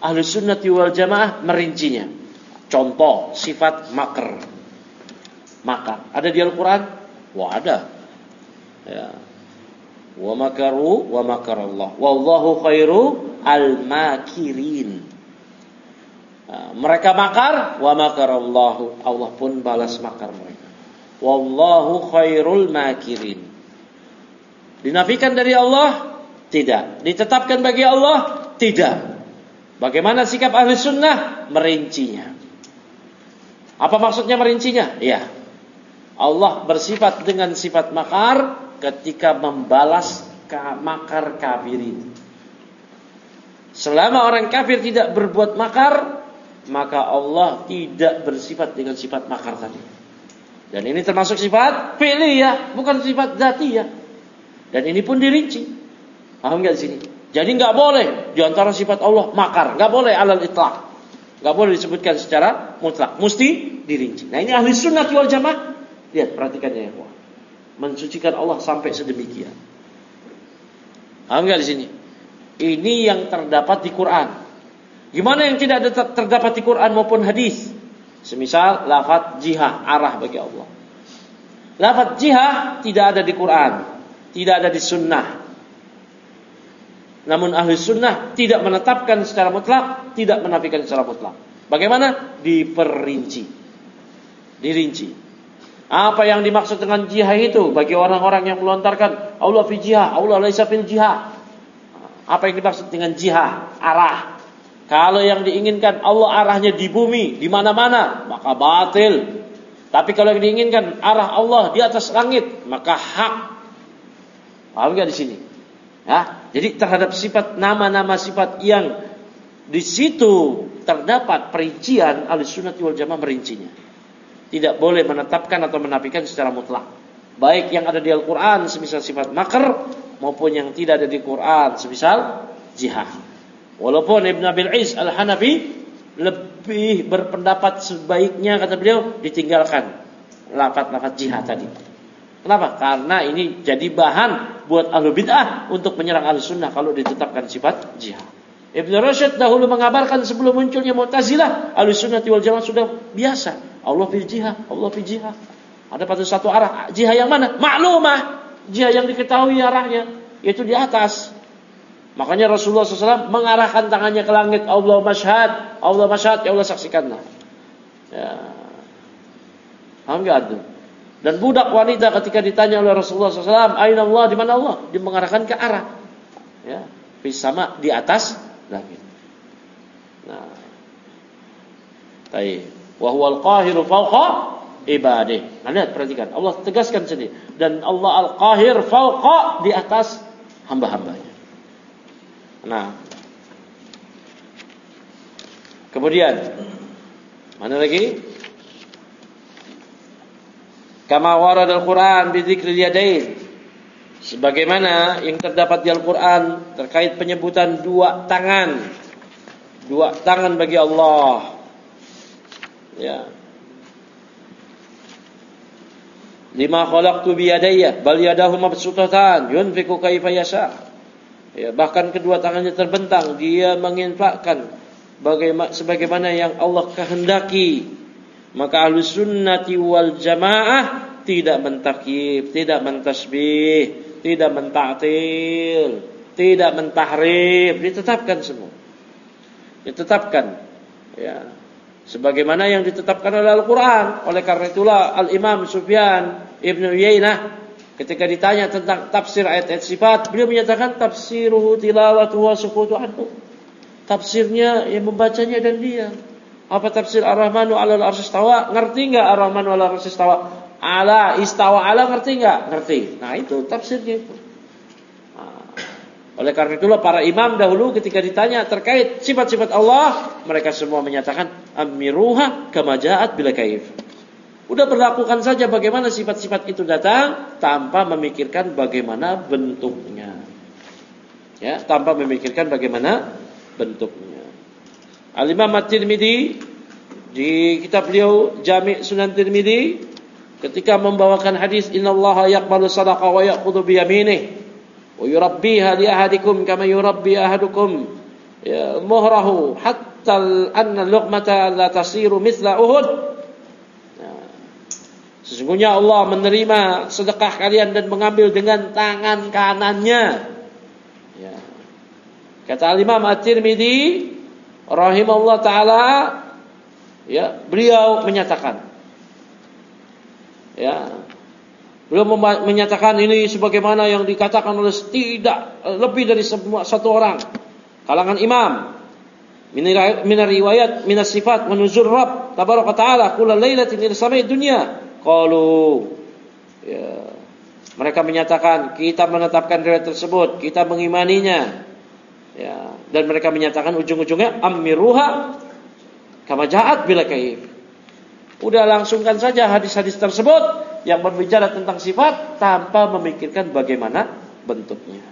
Ahlus Sunnati wal Jamaah merincinya. Contoh sifat makr. Makar. Ada di Al-Quran? Wah, ada. Ya. Wa makaru wa makarallah. Wallahu khairu al-makirin. Nah, mereka makar, wa makarallahu. Allah pun balas makar mereka. Wallahu khairul makirin. Dinafikan dari Allah? Tidak. Ditetapkan bagi Allah? Tidak. Bagaimana sikap ahli sunnah? Merincinya. Apa maksudnya merincinya? Ya, Allah bersifat dengan sifat makar ketika membalas makar kafirin. Selama orang kafir tidak berbuat makar, maka Allah tidak bersifat dengan sifat makar tadi. Dan ini termasuk sifat fi'liyah, bukan sifat dzatiyah. Dan ini pun dirinci. Paham enggak di sini? Jadi enggak boleh di antara sifat Allah makar, enggak boleh alal itlaq. Enggak boleh disebutkan secara mutlak, mesti dirinci. Nah, ini ahli sunnah wal jamaah. Lihat, perhatikannya ya, Allah. Mensucikan Allah sampai sedemikian. Paham enggak di sini? Ini yang terdapat di Quran. Gimana yang tidak terdapat di Quran maupun hadis? Semisal lafaz jihah, arah bagi Allah. Lafaz jihah tidak ada di Quran, tidak ada di sunnah. Namun ahli sunnah tidak menetapkan secara mutlak, tidak menafikan secara mutlak. Bagaimana? Diperinci, dirinci. Apa yang dimaksud dengan jihah itu? Bagi orang-orang yang melontarkan Allah fi jihah, Allah laisa fil jihah. Apa yang dimaksud dengan jihah? Arah. Kalau yang diinginkan Allah arahnya di bumi, di mana-mana, maka batil. Tapi kalau yang diinginkan arah Allah di atas langit, maka hak. Paham enggak di sini? Ya, jadi terhadap sifat nama-nama sifat yang di situ terdapat perincian, Ahlussunnah wal Jamaah merincinya. Tidak boleh menetapkan atau menafikan secara mutlak. Baik yang ada di Al-Qur'an semisal sifat makr maupun yang tidak ada di Quran semisal jihad. Walaupun Ibn Abil Is Al-Hanafi lebih berpendapat sebaiknya kata beliau ditinggalkan lafaz-lafaz jihad tadi. Kenapa? Karena ini jadi bahan buat ahlu bid'ah untuk menyerang ahlu sunnah kalau ditetapkan sifat jihad. Ibn Rashid dahulu mengabarkan sebelum munculnya Mu'tazilah, ahlu sunnah wal jamaah sudah biasa. Allah fil jihad, Allah fil jihad. Ada pada satu arah. Jihad yang mana? Maklumah. Jihad yang diketahui arahnya, yaitu di atas. Makanya Rasulullah shallallahu alaihi wasallam mengarahkan tangannya ke langit. Allah masyhad, Allah masyhad, ya Allah saksikanlah. Ya. Paham enggak tuh? Dan budak wanita ketika ditanya oleh Rasulullah shallallahu alaihi wasallam, Aina Allah, di mana Allah? Dia mengarahkan ke arah, ya, sama di atas langit. Nah, taib. Wa huwal qahiru fawqa ibadih. Nah, lihat, perhatikan. Allah tegaskan sendiri. Dan Allah al-qahir fawqa, di atas hamba-hambanya. Nah, kemudian mana lagi? Kama warad al-Quran bi dzikril yadain. Sebagaimana yang terdapat di Al-Quran terkait penyebutan dua tangan. Dua tangan bagi Allah. Ya. Lima khalaqtu bi yadayya bal yadahu mabsutatan yunfiqu kaifa yasha. Ya, bahkan kedua tangannya terbentang, dia menginfakkan bagaimana sebagaimana yang Allah kehendaki. Maka Ahlus Sunnati wal Jamaah tidak mentakyif, tidak mentasbih, tidak mentaktil, tidak mentahrif, ditetapkan semua. Ditetapkan, ya, sebagaimana yang ditetapkan oleh Al-Quran. Oleh karena itulah Al-Imam Sufyan Ibn Uyainah ketika ditanya tentang tafsir ayat-ayat sifat, beliau menyatakan tafsiruhu tilawatuhu wa sukutu anhu. Tafsirnya yang membacanya dan dia. Apa tafsir Ar-Rahmanu 'alal arsy istawa? Ngerti enggak Ar-Rahmanu 'alal arsy istawa? Ala istawa ala ngerti enggak? Ngerti. Nah, itu tafsirnya itu. Nah, oleh karena itulah para imam dahulu ketika ditanya terkait sifat-sifat Allah, mereka semua menyatakan amiruha kama ja'at bila kaif. Udah berlakukan saja bagaimana sifat-sifat itu datang tanpa memikirkan bagaimana bentuknya. Ya, tanpa memikirkan bagaimana bentuknya. Al-Imam At-Tirmidzi di kitab beliau Jami' Sunan Tirmidzi ketika membawakan hadis innallaha yaqbalu shadaqah wa ya'khudhu bi yaminih wa yurabbiha li ahadikum kama yurabbi ahadukum ya muhrahu hatta anna luqmata la tasiru mithla Uhud. Nah, sesungguhnya Allah menerima sedekah kalian dan mengambil dengan tangan kanannya. Ya. Kata Imam At-Tirmidzi rahimahullah taala, ya, beliau menyatakan, ya, beliau menyatakan ini sebagaimana yang dikatakan oleh tidak lebih dari semua satu orang kalangan imam. Min riwayat min sifat menuzur Rabb tabaraka taala kullu lailatin ila samai dunya. Qalu, ya, mereka menyatakan kita menetapkan riwayat tersebut, kita mengimaninya. Ya, dan mereka menyatakan ujung-ujungnya amiruha kama ja'at bila kaif. Udah langsungkan saja hadis-hadis tersebut yang berbicara tentang sifat tanpa memikirkan bagaimana bentuknya.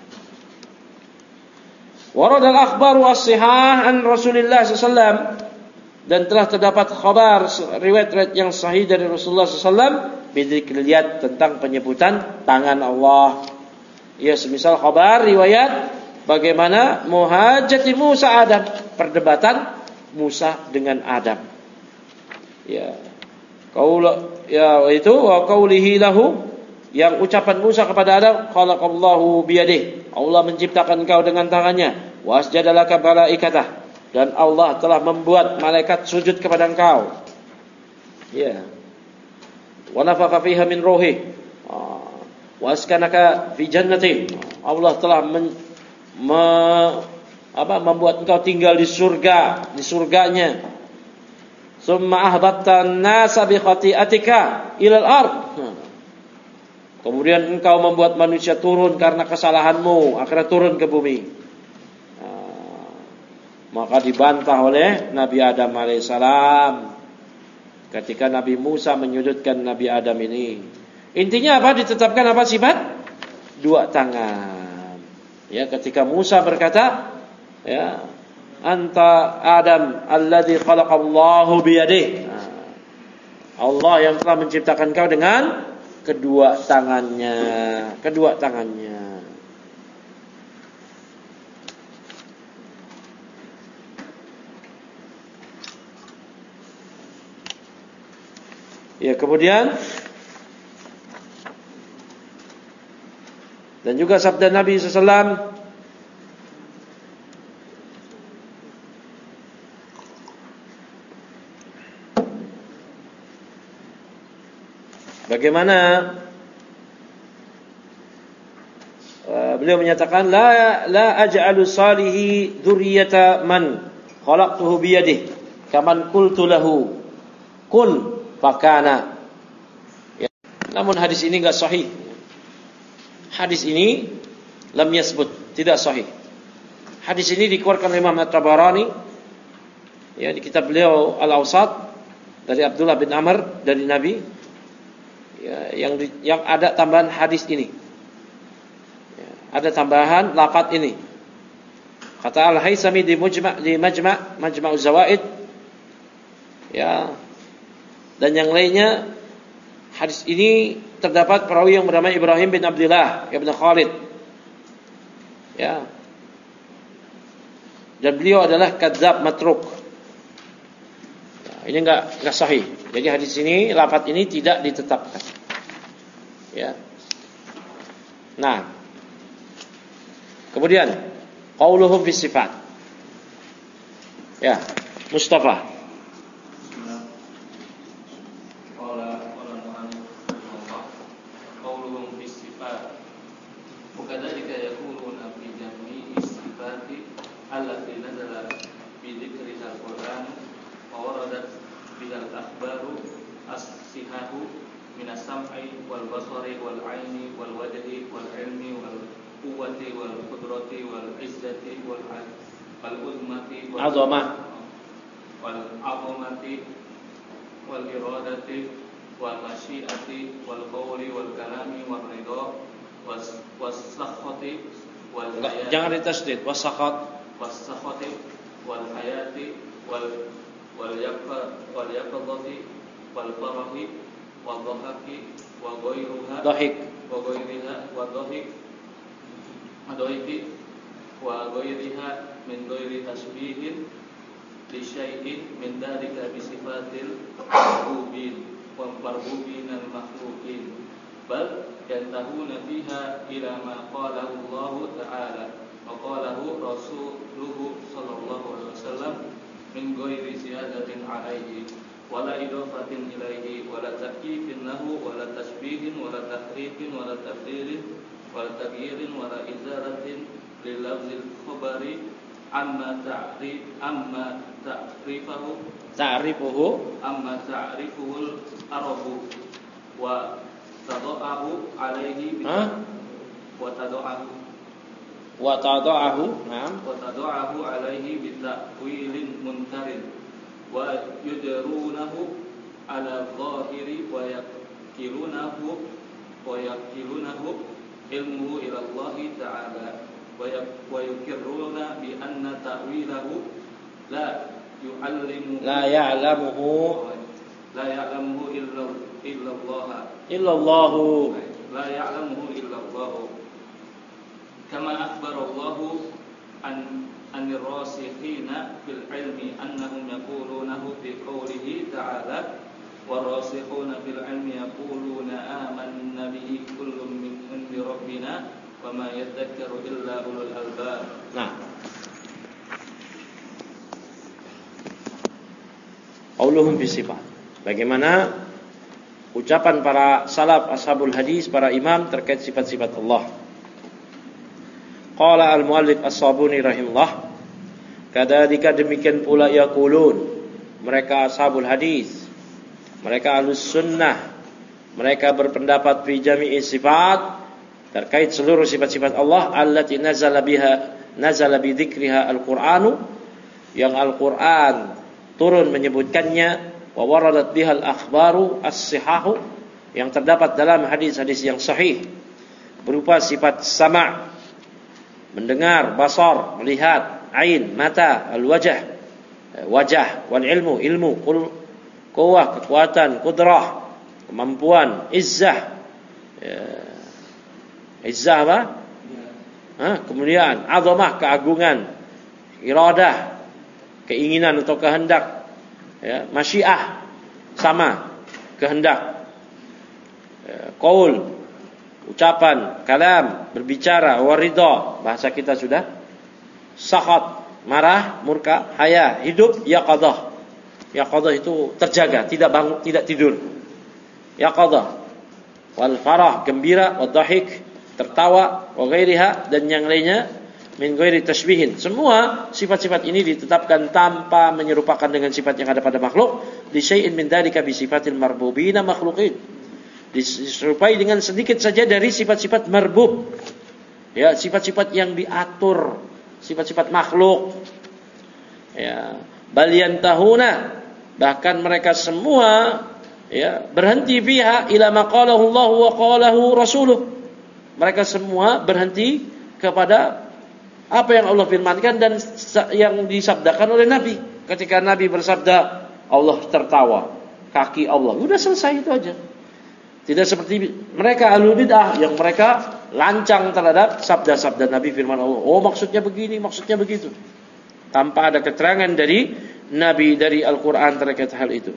Waradal akhbaru as-sihah an Rasulillah sallallahu alaihi wasallam, dan telah terdapat khabar riwayat-riwayat yang sahih dari Rasulullah sallallahu alaihi wasallam bidzikriliyat tentang penyebutan tangan Allah. Ya, semisal khabar riwayat bagaimana muhajati Musa Adam, perdebatan Musa dengan Adam. Ya. Qaul ya itu wa qaulihi lahu, yang ucapan Musa kepada Adam, khalaqallahu biyadihi, Allah menciptakan engkau dengan tangannya, wasjadalaka malaikatah, dan Allah telah membuat malaikat sujud kepada engkau. Ya. Wa nafakha fiha min ruhi, wa askanaka fi jannati, Allah telah men, me, apa, membuat engkau tinggal di surga, di surganya. Summa ahbatta an-nasa bi khati'atika ilal ard, kemudian engkau membuat manusia turun karena kesalahanmu, akhirnya turun ke bumi. Nah, maka dibantah oleh Nabi Adam alaihissalam ketika Nabi Musa menyudutkan Nabi Adam ini. Intinya apa? Ditetapkan apa sifat? Dua tangan. Ya, ketika Musa berkata, ya, anta Adam alladzi khalaqallahu biyadihi, nah, Allah yang telah menciptakan kau dengan kedua tangannya, kedua tangannya. Ya, kemudian dan juga sabda Nabi sallallahu alaihi wasallam, bagaimana uh, beliau menyatakan la la aj'alu salihi dzurriyyata man khalaqtuhu bi yadihi kaman qultu lahu kun fakana. Ya. Namun hadis ini enggak sahih. Hadis ini lam yasbut, tidak sahih. Hadis ini dikeluarkan oleh Imam At-Tabarani, ya, di kitab beliau Al-Awsat, dari Abdullah bin Amr dari Nabi. Ya, yang di, yang ada tambahan hadis ini, ya, ada tambahan lafaz ini. Kata Al-Haisami di Mujma' di Majma' Majma'uz Zawaid, ya, dan yang lainnya, hadis ini terdapat perawi yang bernama Ibrahim bin Abdullah bin Khalid, ya, dan beliau adalah kadzab matruk. Ya, ini enggak enggak sahih. Jadi hadis ini, lafaz ini tidak ditetapkan. Ya. Nah. Kemudian qauluhum fi sifat. Ya, Mustafa. Qala qala Allah qauluhum fi sifat. Wakadzalika yaquluna fi jami'i sifati allati nazala bi dzikri al-Qur'an wa waradat bidal akhbaru as-sihahu minas sam'i wal basari wal aini wal wajhi wal ilmi wal quwwati wal qudrati wal izzati wal wal uzmati wal azamah wal azamati wal iradati wal masyiati wal qawli wal kalami wal ridha was was-sakhati wal hayati. Jangan ditasdid, was-sakhat was-sakhati wal hayati wal wal yaqfa wal yaqdati wal farahi wal dhahaki wa ghairuha dhahik wa ghairiha wa dhahik wa dhahiki wa ghairiha min ghairi tasbihin li syai'in min dzalika bi sifatil marbubin wa marbubin al makhluqin bal yantahuna fiha ila ma qalahu Allah ta'ala wa qalahu rasuluhu sallallahu alaihi wasallam min ghairi ziyadatin alaihi wala idafatin ilaihi wala takyifin lahu wala tasbihin wala tahrifin wala tabdilin wala taghyirin wala izalatin lil lafzil khabari amma ta'rif amma ta'rifahu ta'rifuhu amma ta'rifuhul arabu wa tada'ahu alaihi ha? wa tada'ahu wa tada'ahu na'am wa tada'ahu alaihi bi ta'wilin munkarin wa yudrunahu ala zahiri wa yakilunahu wa yakilunahu ilmuhu ila Allah ta'ala wa yukirruna bi anna ta'wilahu la yu'allimu la ya'lamuhu la ya'lamuhu illa illa Allah illa Allah la ya'lamuhu illa Allah kama akhbara Allah an anir rasikhina fil ilmi annahum yaqulunahu fi qawlihi ta'ala warasikhuna fil ilmi yaquluna amanna bihi kullun min indi rabbina wama yadhakkaru illa ulul albab. Nah, qauluhum bisifat. Bagaimana ucapan para salaf ashabul hadis, para imam terkait sifat-sifat Allah. Qala al-muallif as-Sabuni rahimahullah, kadzalika demikian pula yaqulun, mereka ashabul hadis, mereka ahlus sunnah, mereka berpendapat fi jami'i sifat, terkait seluruh sifat-sifat Allah allati nazala biha nazala bi dzikriha al-Qur'anu, yang Al-Qur'an turun menyebutkannya, wa waradat bihal akhbaru as-sihahu, yang terdapat dalam hadis-hadis yang sahih berupa sifat sama', mendengar, basar, melihat, ain, mata, al-wajah, wajah, wal ilmu, ilmu, quwwah, kekuatan, qudrah, kemampuan, izzah, izzah apa? Ha, kemuliaan, azamah, keagungan, iradah, keinginan atau kehendak, ya, masyiah, sama, kehendak, ya, qaul, ucapan, kalam, berbicara, waridha, bahasa kita sudah, sakhat, marah, murka, haya, hidup, yaqadah. Yaqadah itu terjaga, tidak bangun, tidak tidur. Yaqadah. Wal farah, gembira, wad dhahik, tertawa, wa ghairiha, dan yang lainnya, min ghairi tashbihin. Semua sifat-sifat ini ditetapkan tanpa menyerupakan dengan sifat yang ada pada makhluk. Li syai'in min dzalika bi sifatil marbubina makhluqin. Diserupai dengan sedikit saja dari sifat-sifat marbub, ya, sifat-sifat yang diatur, sifat-sifat makhluk, ya. Bal yantahuna, bahkan mereka semua, ya, berhenti fiha ila ma qalahu Allah wa qalahu rasuluh. Mereka semua berhenti kepada apa yang Allah firmankan dan yang disabdakan oleh Nabi. Ketika Nabi bersabda, Allah tertawa, kaki Allah, udah selesai, itu aja. Tidak seperti mereka ahlul bid'ah yang mereka lancang terhadap sabda-sabda Nabi, firman Allah. Oh, maksudnya begini, maksudnya begitu, tanpa ada keterangan dari Nabi, dari Al-Quran terkait hal itu.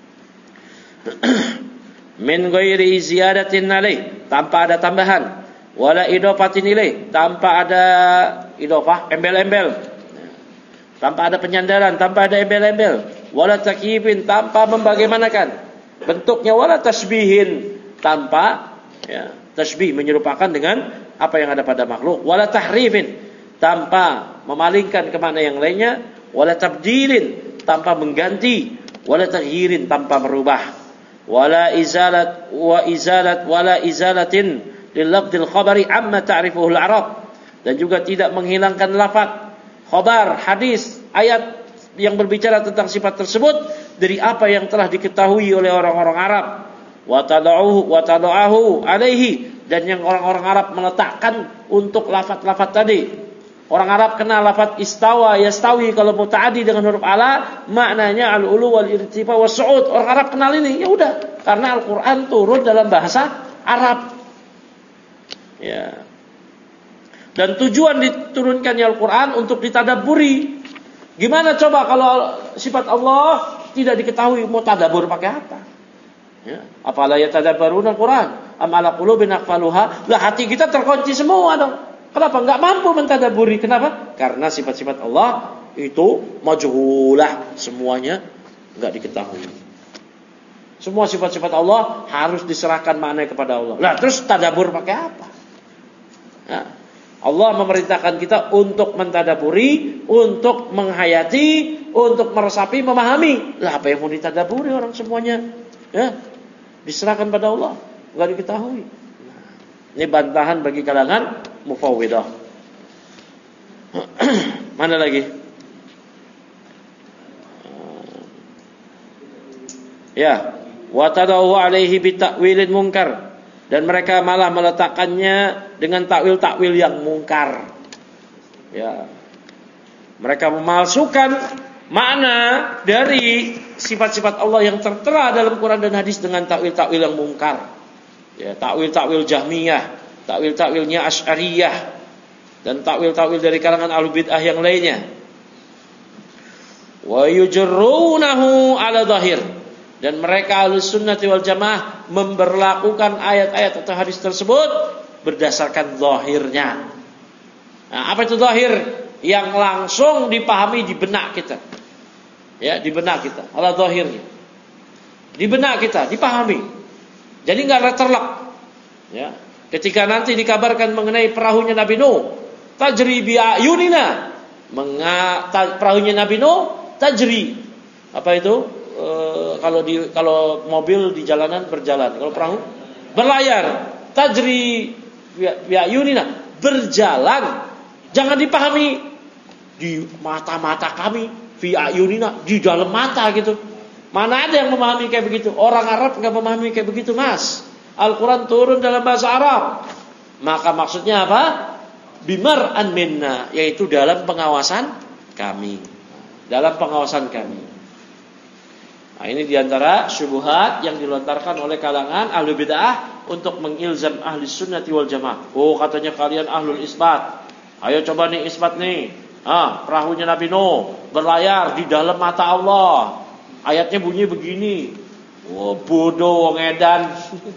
Min ghairi ziyadatin alaih, tanpa ada tambahan, wala idofatin ilaih, tanpa ada idofah, embel-embel, tanpa ada penyandaran, tanpa ada embel-embel, wala takyifin, tanpa membagaimanakan bentuknya, wala tasbihin, tanpa, ya, tasbih menyerupakan dengan apa yang ada pada makhluk, wala tahrifin, tanpa memalingkan ke mana yang lainnya, wala tabdilin, tanpa mengganti, wala taghyirin, tanpa merubah, wala izalat wa izalat wala izalatin lil lafdil khabari amma ta'rifuhu al-arab, dan juga tidak menghilangkan lafaz khabar, hadis, ayat yang berbicara tentang sifat tersebut dari apa yang telah diketahui oleh orang-orang Arab. Wa tada'uhu wa tada'ahu alaihi, dan yang orang-orang Arab meletakkan untuk lafaz-lafaz tadi. Orang Arab kenal lafaz istawa, yastawi, kalau mutaaddi dengan huruf ala maknanya al-ulu wal irtifa was su'ud. Orang Arab kenal ini, ya udah, karena Al-Qur'an turun dalam bahasa Arab. Ya. Dan tujuan diturunkannya Al-Quran untuk ditadabburi. Gimana coba kalau sifat Allah tidak diketahui, mau tadabbur pakai apa? Ya, apala yatadabbaruna Al-Quran am ala qulubin aqfaluha. Lah hati kita terkunci semua dong. Kenapa enggak mampu mentadabburi? Kenapa? Karena sifat-sifat Allah itu majhulah, semuanya enggak diketahui. Semua sifat-sifat Allah harus diserahkan makna kepada Allah. Lah terus tadabbur pakai apa? Ya. Allah memerintahkan kita untuk mentadaburi, untuk menghayati, untuk meresapi, memahami. Lah apa yang mau ditadaburi orang semuanya? Ya, diserahkan pada Allah, enggak diketahui. Nah, ini bantahan bagi kalangan mufawwidah. Mana lagi? Ya, wa tadawu alaihi bi ta'wilin munkar. Dan mereka malah meletakkannya dengan takwil-takwil yang mungkar. Ya. Mereka memalsukan makna dari sifat-sifat Allah yang tertera dalam Quran dan hadis dengan takwil-takwil yang mungkar. Ya, takwil-takwil Jahmiyah, takwil-takwilnya Asy'ariyah, dan takwil-takwil dari kalangan Ahlul Bid'ah yang lainnya. Wa yujrunahu ala zahir. Dan mereka Ahlus Sunnati wal Jamaah memberlakukan ayat-ayat atau hadis tersebut berdasarkan zahirnya. Nah, apa itu zahir? Yang langsung dipahami di benak kita. Ya, di benak kita. Ala zahirnya. Di benak kita, dipahami. Jadi enggak terlek. Ya. Ketika nanti dikabarkan mengenai perahunya Nabi Nuh, tajri bi ayunina. Menga perahunya Nabi Nuh tajri. Apa itu? E, kalau di kalau mobil di jalanan berjalan, kalau perahu berlayar, tajri bi ayunina, berjalan. Jangan dipahami di mata-mata kami, fi ayunina, di dalam mata gitu. Mana ada yang memahami kayak begitu? Orang Arab enggak memahami kayak begitu, Mas. Al-Quran turun dalam bahasa Arab. Maka maksudnya apa? Bimar'an minna, yaitu dalam pengawasan kami. Dalam pengawasan kami. Nah, ini diantara syubhat yang dilontarkan oleh kalangan ahlu bid'ah untuk mengilzam ahli sunnati wal jamaah. Oh, katanya kalian ahlul isbat. Ayo coba nih isbat nih. Ah, perahunya Nabi Nuh berlayar di dalam mata Allah. Ayatnya bunyi begini. Oh, bodoh wong edan.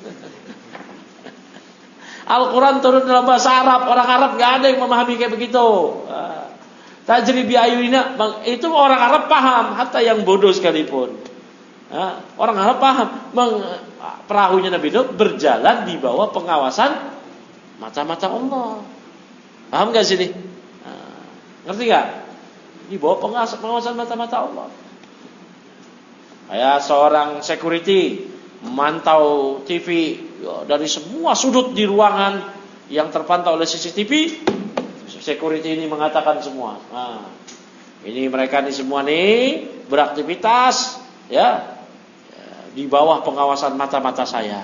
Al-Quran turun dalam bahasa Arab. Orang Arab gak ada yang memahami kayak begitu. Tajri bi ayunina, itu orang Arab paham, hatta yang bodoh sekalipun. Nah, orang Arab paham meng, perahunya Nabi Nuh berjalan di bawah pengawasan mata-mata Allah. Paham gak sini? Nah, ngerti gak? Di bawah pengawasan, pengawasan mata-mata Allah. Kayak seorang security memantau T V ya, dari semua sudut di ruangan yang terpantau oleh C C T V. Security ini mengatakan semua. Nah, ini mereka nih semua nih beraktivitas ya di bawah pengawasan mata-mata saya.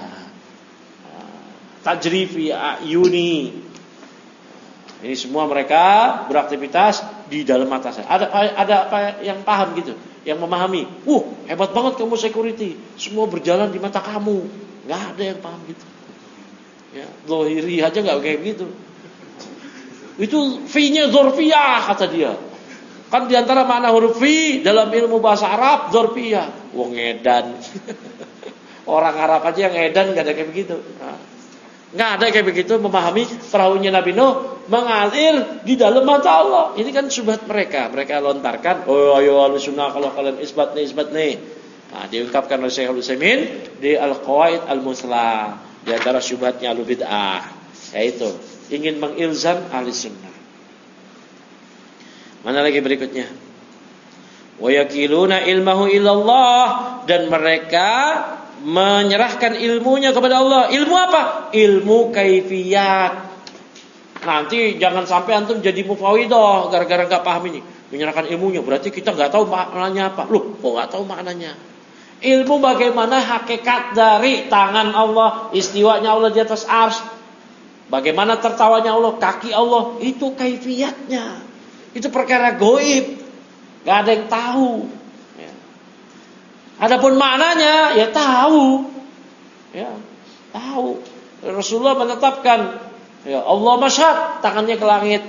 Tajri fi ayuni. Ini semua mereka beraktivitas di dalam mata saya. Ada ada apa yang paham gitu, yang memahami. Uh, hebat banget kamu security. Semua berjalan di mata kamu. Enggak ada yang paham gitu. Ya, zahiri aja enggak kayak gitu. Itu fi-nya dzarfiyah kata dia. Kan diantara makna huruf fi dalam ilmu bahasa Arab dzarfiyah. Wong edan. Orang Arab aja yang edan enggak ada kayak begitu. Nah, enggak ada kayak begitu memahami perahunya Nabi Nuh mengalir di dalam mata Allah. Ini kan syubhat mereka. Mereka lontarkan, "Oh, ayo Ahlussunnah kalau kalian isbat nih, isbat nih." Nah, diungkapkan oleh Syekh Al-Utsaimin di Al-Qawaid Al-Muslah. Di antara syubhatnya Ahlul Bid'ah, yaitu ingin mengilzam ahli sunnah. Mana lagi berikutnya? Wa yakiluna ilmahu ilallah, dan mereka menyerahkan ilmunya kepada Allah. Ilmu apa? Ilmu kaifiyat. Nanti jangan sampai antum jadi mufawwidah gara-gara enggak paham ini. Menyerahkan ilmunya berarti kita enggak tahu maknanya apa. Loh, kok enggak tahu maknanya? Ilmu bagaimana hakikat dari tangan Allah, istiwanya Allah di atas arsy. Bagaimana tertawanya Allah, kaki Allah, itu kaifiyatnya. Itu perkara gaib. Enggak ada yang tahu. Ya. Adapun maknanya ya tahu. Ya, tahu. Rasulullah menetapkan Ya, Allah masyhad, tangannya ke langit.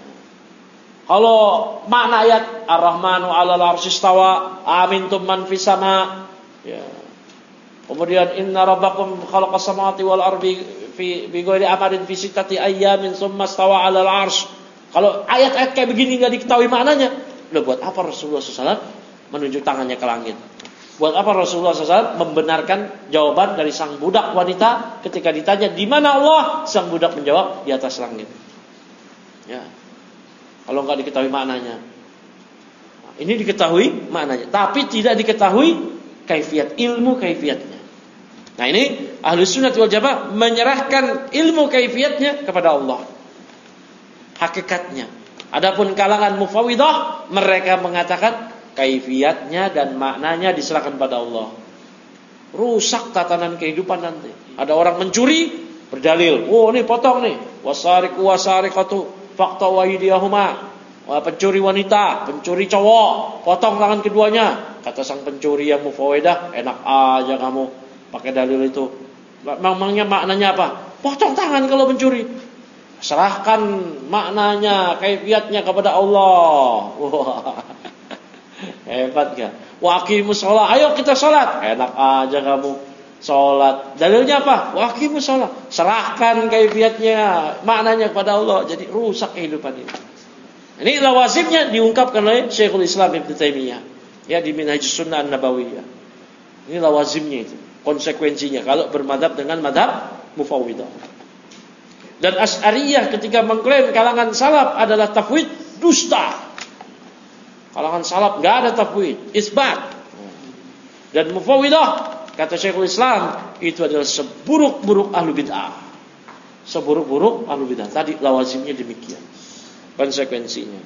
Kalau makna ayat Ar-Rahmanu 'alal 'arsy istawa, amintum man fis sama. Ya. Kemudian inna rabbakum khalaqas samawati wal ardi fi bi ghairi amadin fi sittati ayyamin tsumma istawa 'alal 'arsy. Kalau ayat-ayat kayak begini enggak diketahui maknanya, udah buat apa Rasulullah shallallahu alaihi wasallam menunjuk tangannya ke langit? Buat apa Rasulullah shallallahu alaihi wasallam membenarkan jawaban dari sang budak wanita ketika ditanya di mana Allah? Sang budak menjawab di atas langit. Ya. Kalau enggak diketahui maknanya. Nah, ini diketahui maknanya, tapi tidak diketahui kaifiat, ilmu kaifiatnya. Nah, ini Ahlus Sunnah wal Jamaah menyerahkan ilmu kaifiatnya kepada Allah. Hakikatnya. Adapun kalangan Mufawwidah, mereka mengatakan kaifiatnya dan maknanya diserahkan pada Allah. Rusak tatanan kehidupan nanti. Ada orang mencuri, berdalil, oh ini potong nih, wasariqu wasariqatu faqta'u aydiyahuma. Wah, pencuri wanita, pencuri cowok, potong tangan keduanya. Kata sang pencuri yang Mufawwidah, enak aja kamu pakai dalil itu. Memangnya maknanya apa? Potong tangan kalau pencuri. Serahkan maknanya, kaifiatnya kepada Allah. Wah. Hebat gak? Wa aqimus shalah, ayo kita salat. Enak aja kamu salat. Dalilnya apa? Wa aqimus shalah. Serahkan kaifiatnya, maknanya kepada Allah. Jadi rusak kehidupan ini. Ini lawazimnya diungkapkan oleh Syekhul Islam Ibnu Taimiyah, ya, di Minhajus Sunnah An-Nabawiyah. Ini lawazimnya itu, konsekuensinya kalau bermadhab dengan madhab Mufawwidah. Dan Asy'ariyah ketika mengklaim kalangan salaf adalah tafwid, dusta. Kalangan salaf enggak ada tafwid, isbat. Dan Mufawwidah, kata Syekhul Islam, itu adalah seburuk-buruk ahlu bid'ah. Seburuk-buruk ahlu bid'ah. Tadi lawazimnya demikian, konsekuensinya.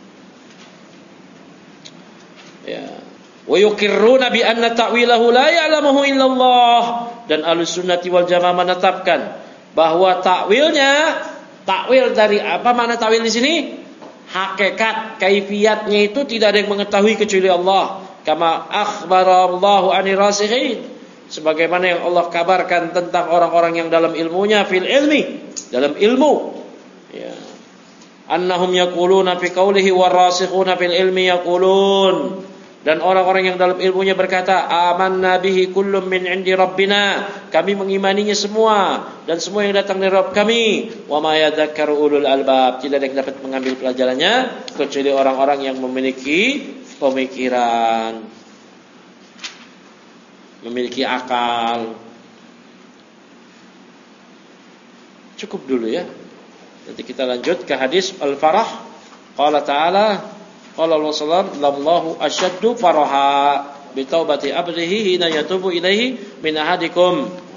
Ya. Wa yuqirruna bi anna ta'wilahu la ya'lamuhu illallah. Dan Ahlus Sunnati wal Jamaah menetapkan bahwa takwilnya, takwil dari apa makna takwil di sini? Hakikat, kaifiatnya itu tidak ada yang mengetahui kecuali Allah. Kama akhbarallahu 'anil rasikhin, sebagaimana yang Allah kabarkan tentang orang-orang yang dalam ilmunya, fil ilmi, dalam ilmu. Ya. Annahum yaquluna fi qawlihi warasikhuna fil ilmi yaqulun. Dan orang-orang yang dalam ilmunya berkata, amanna bihi kullum min indi rabbina, kami mengimaninya semua dan semua yang datang dari Rabb kami. Wa ma yadhakkaru ulul albab, tidak ada yang dapat mengambil pelajarannya kecuali orang-orang yang memiliki pemikiran, memiliki akal. Cukup dulu ya. Nanti kita lanjut ke hadis Al-Farah. Qala ta'ala, qala Allah sallallahu alaihi wasallam, "Lallahu asyaddu faraha bi taubati abdihi hina yatubu ilaihi min ahadikum."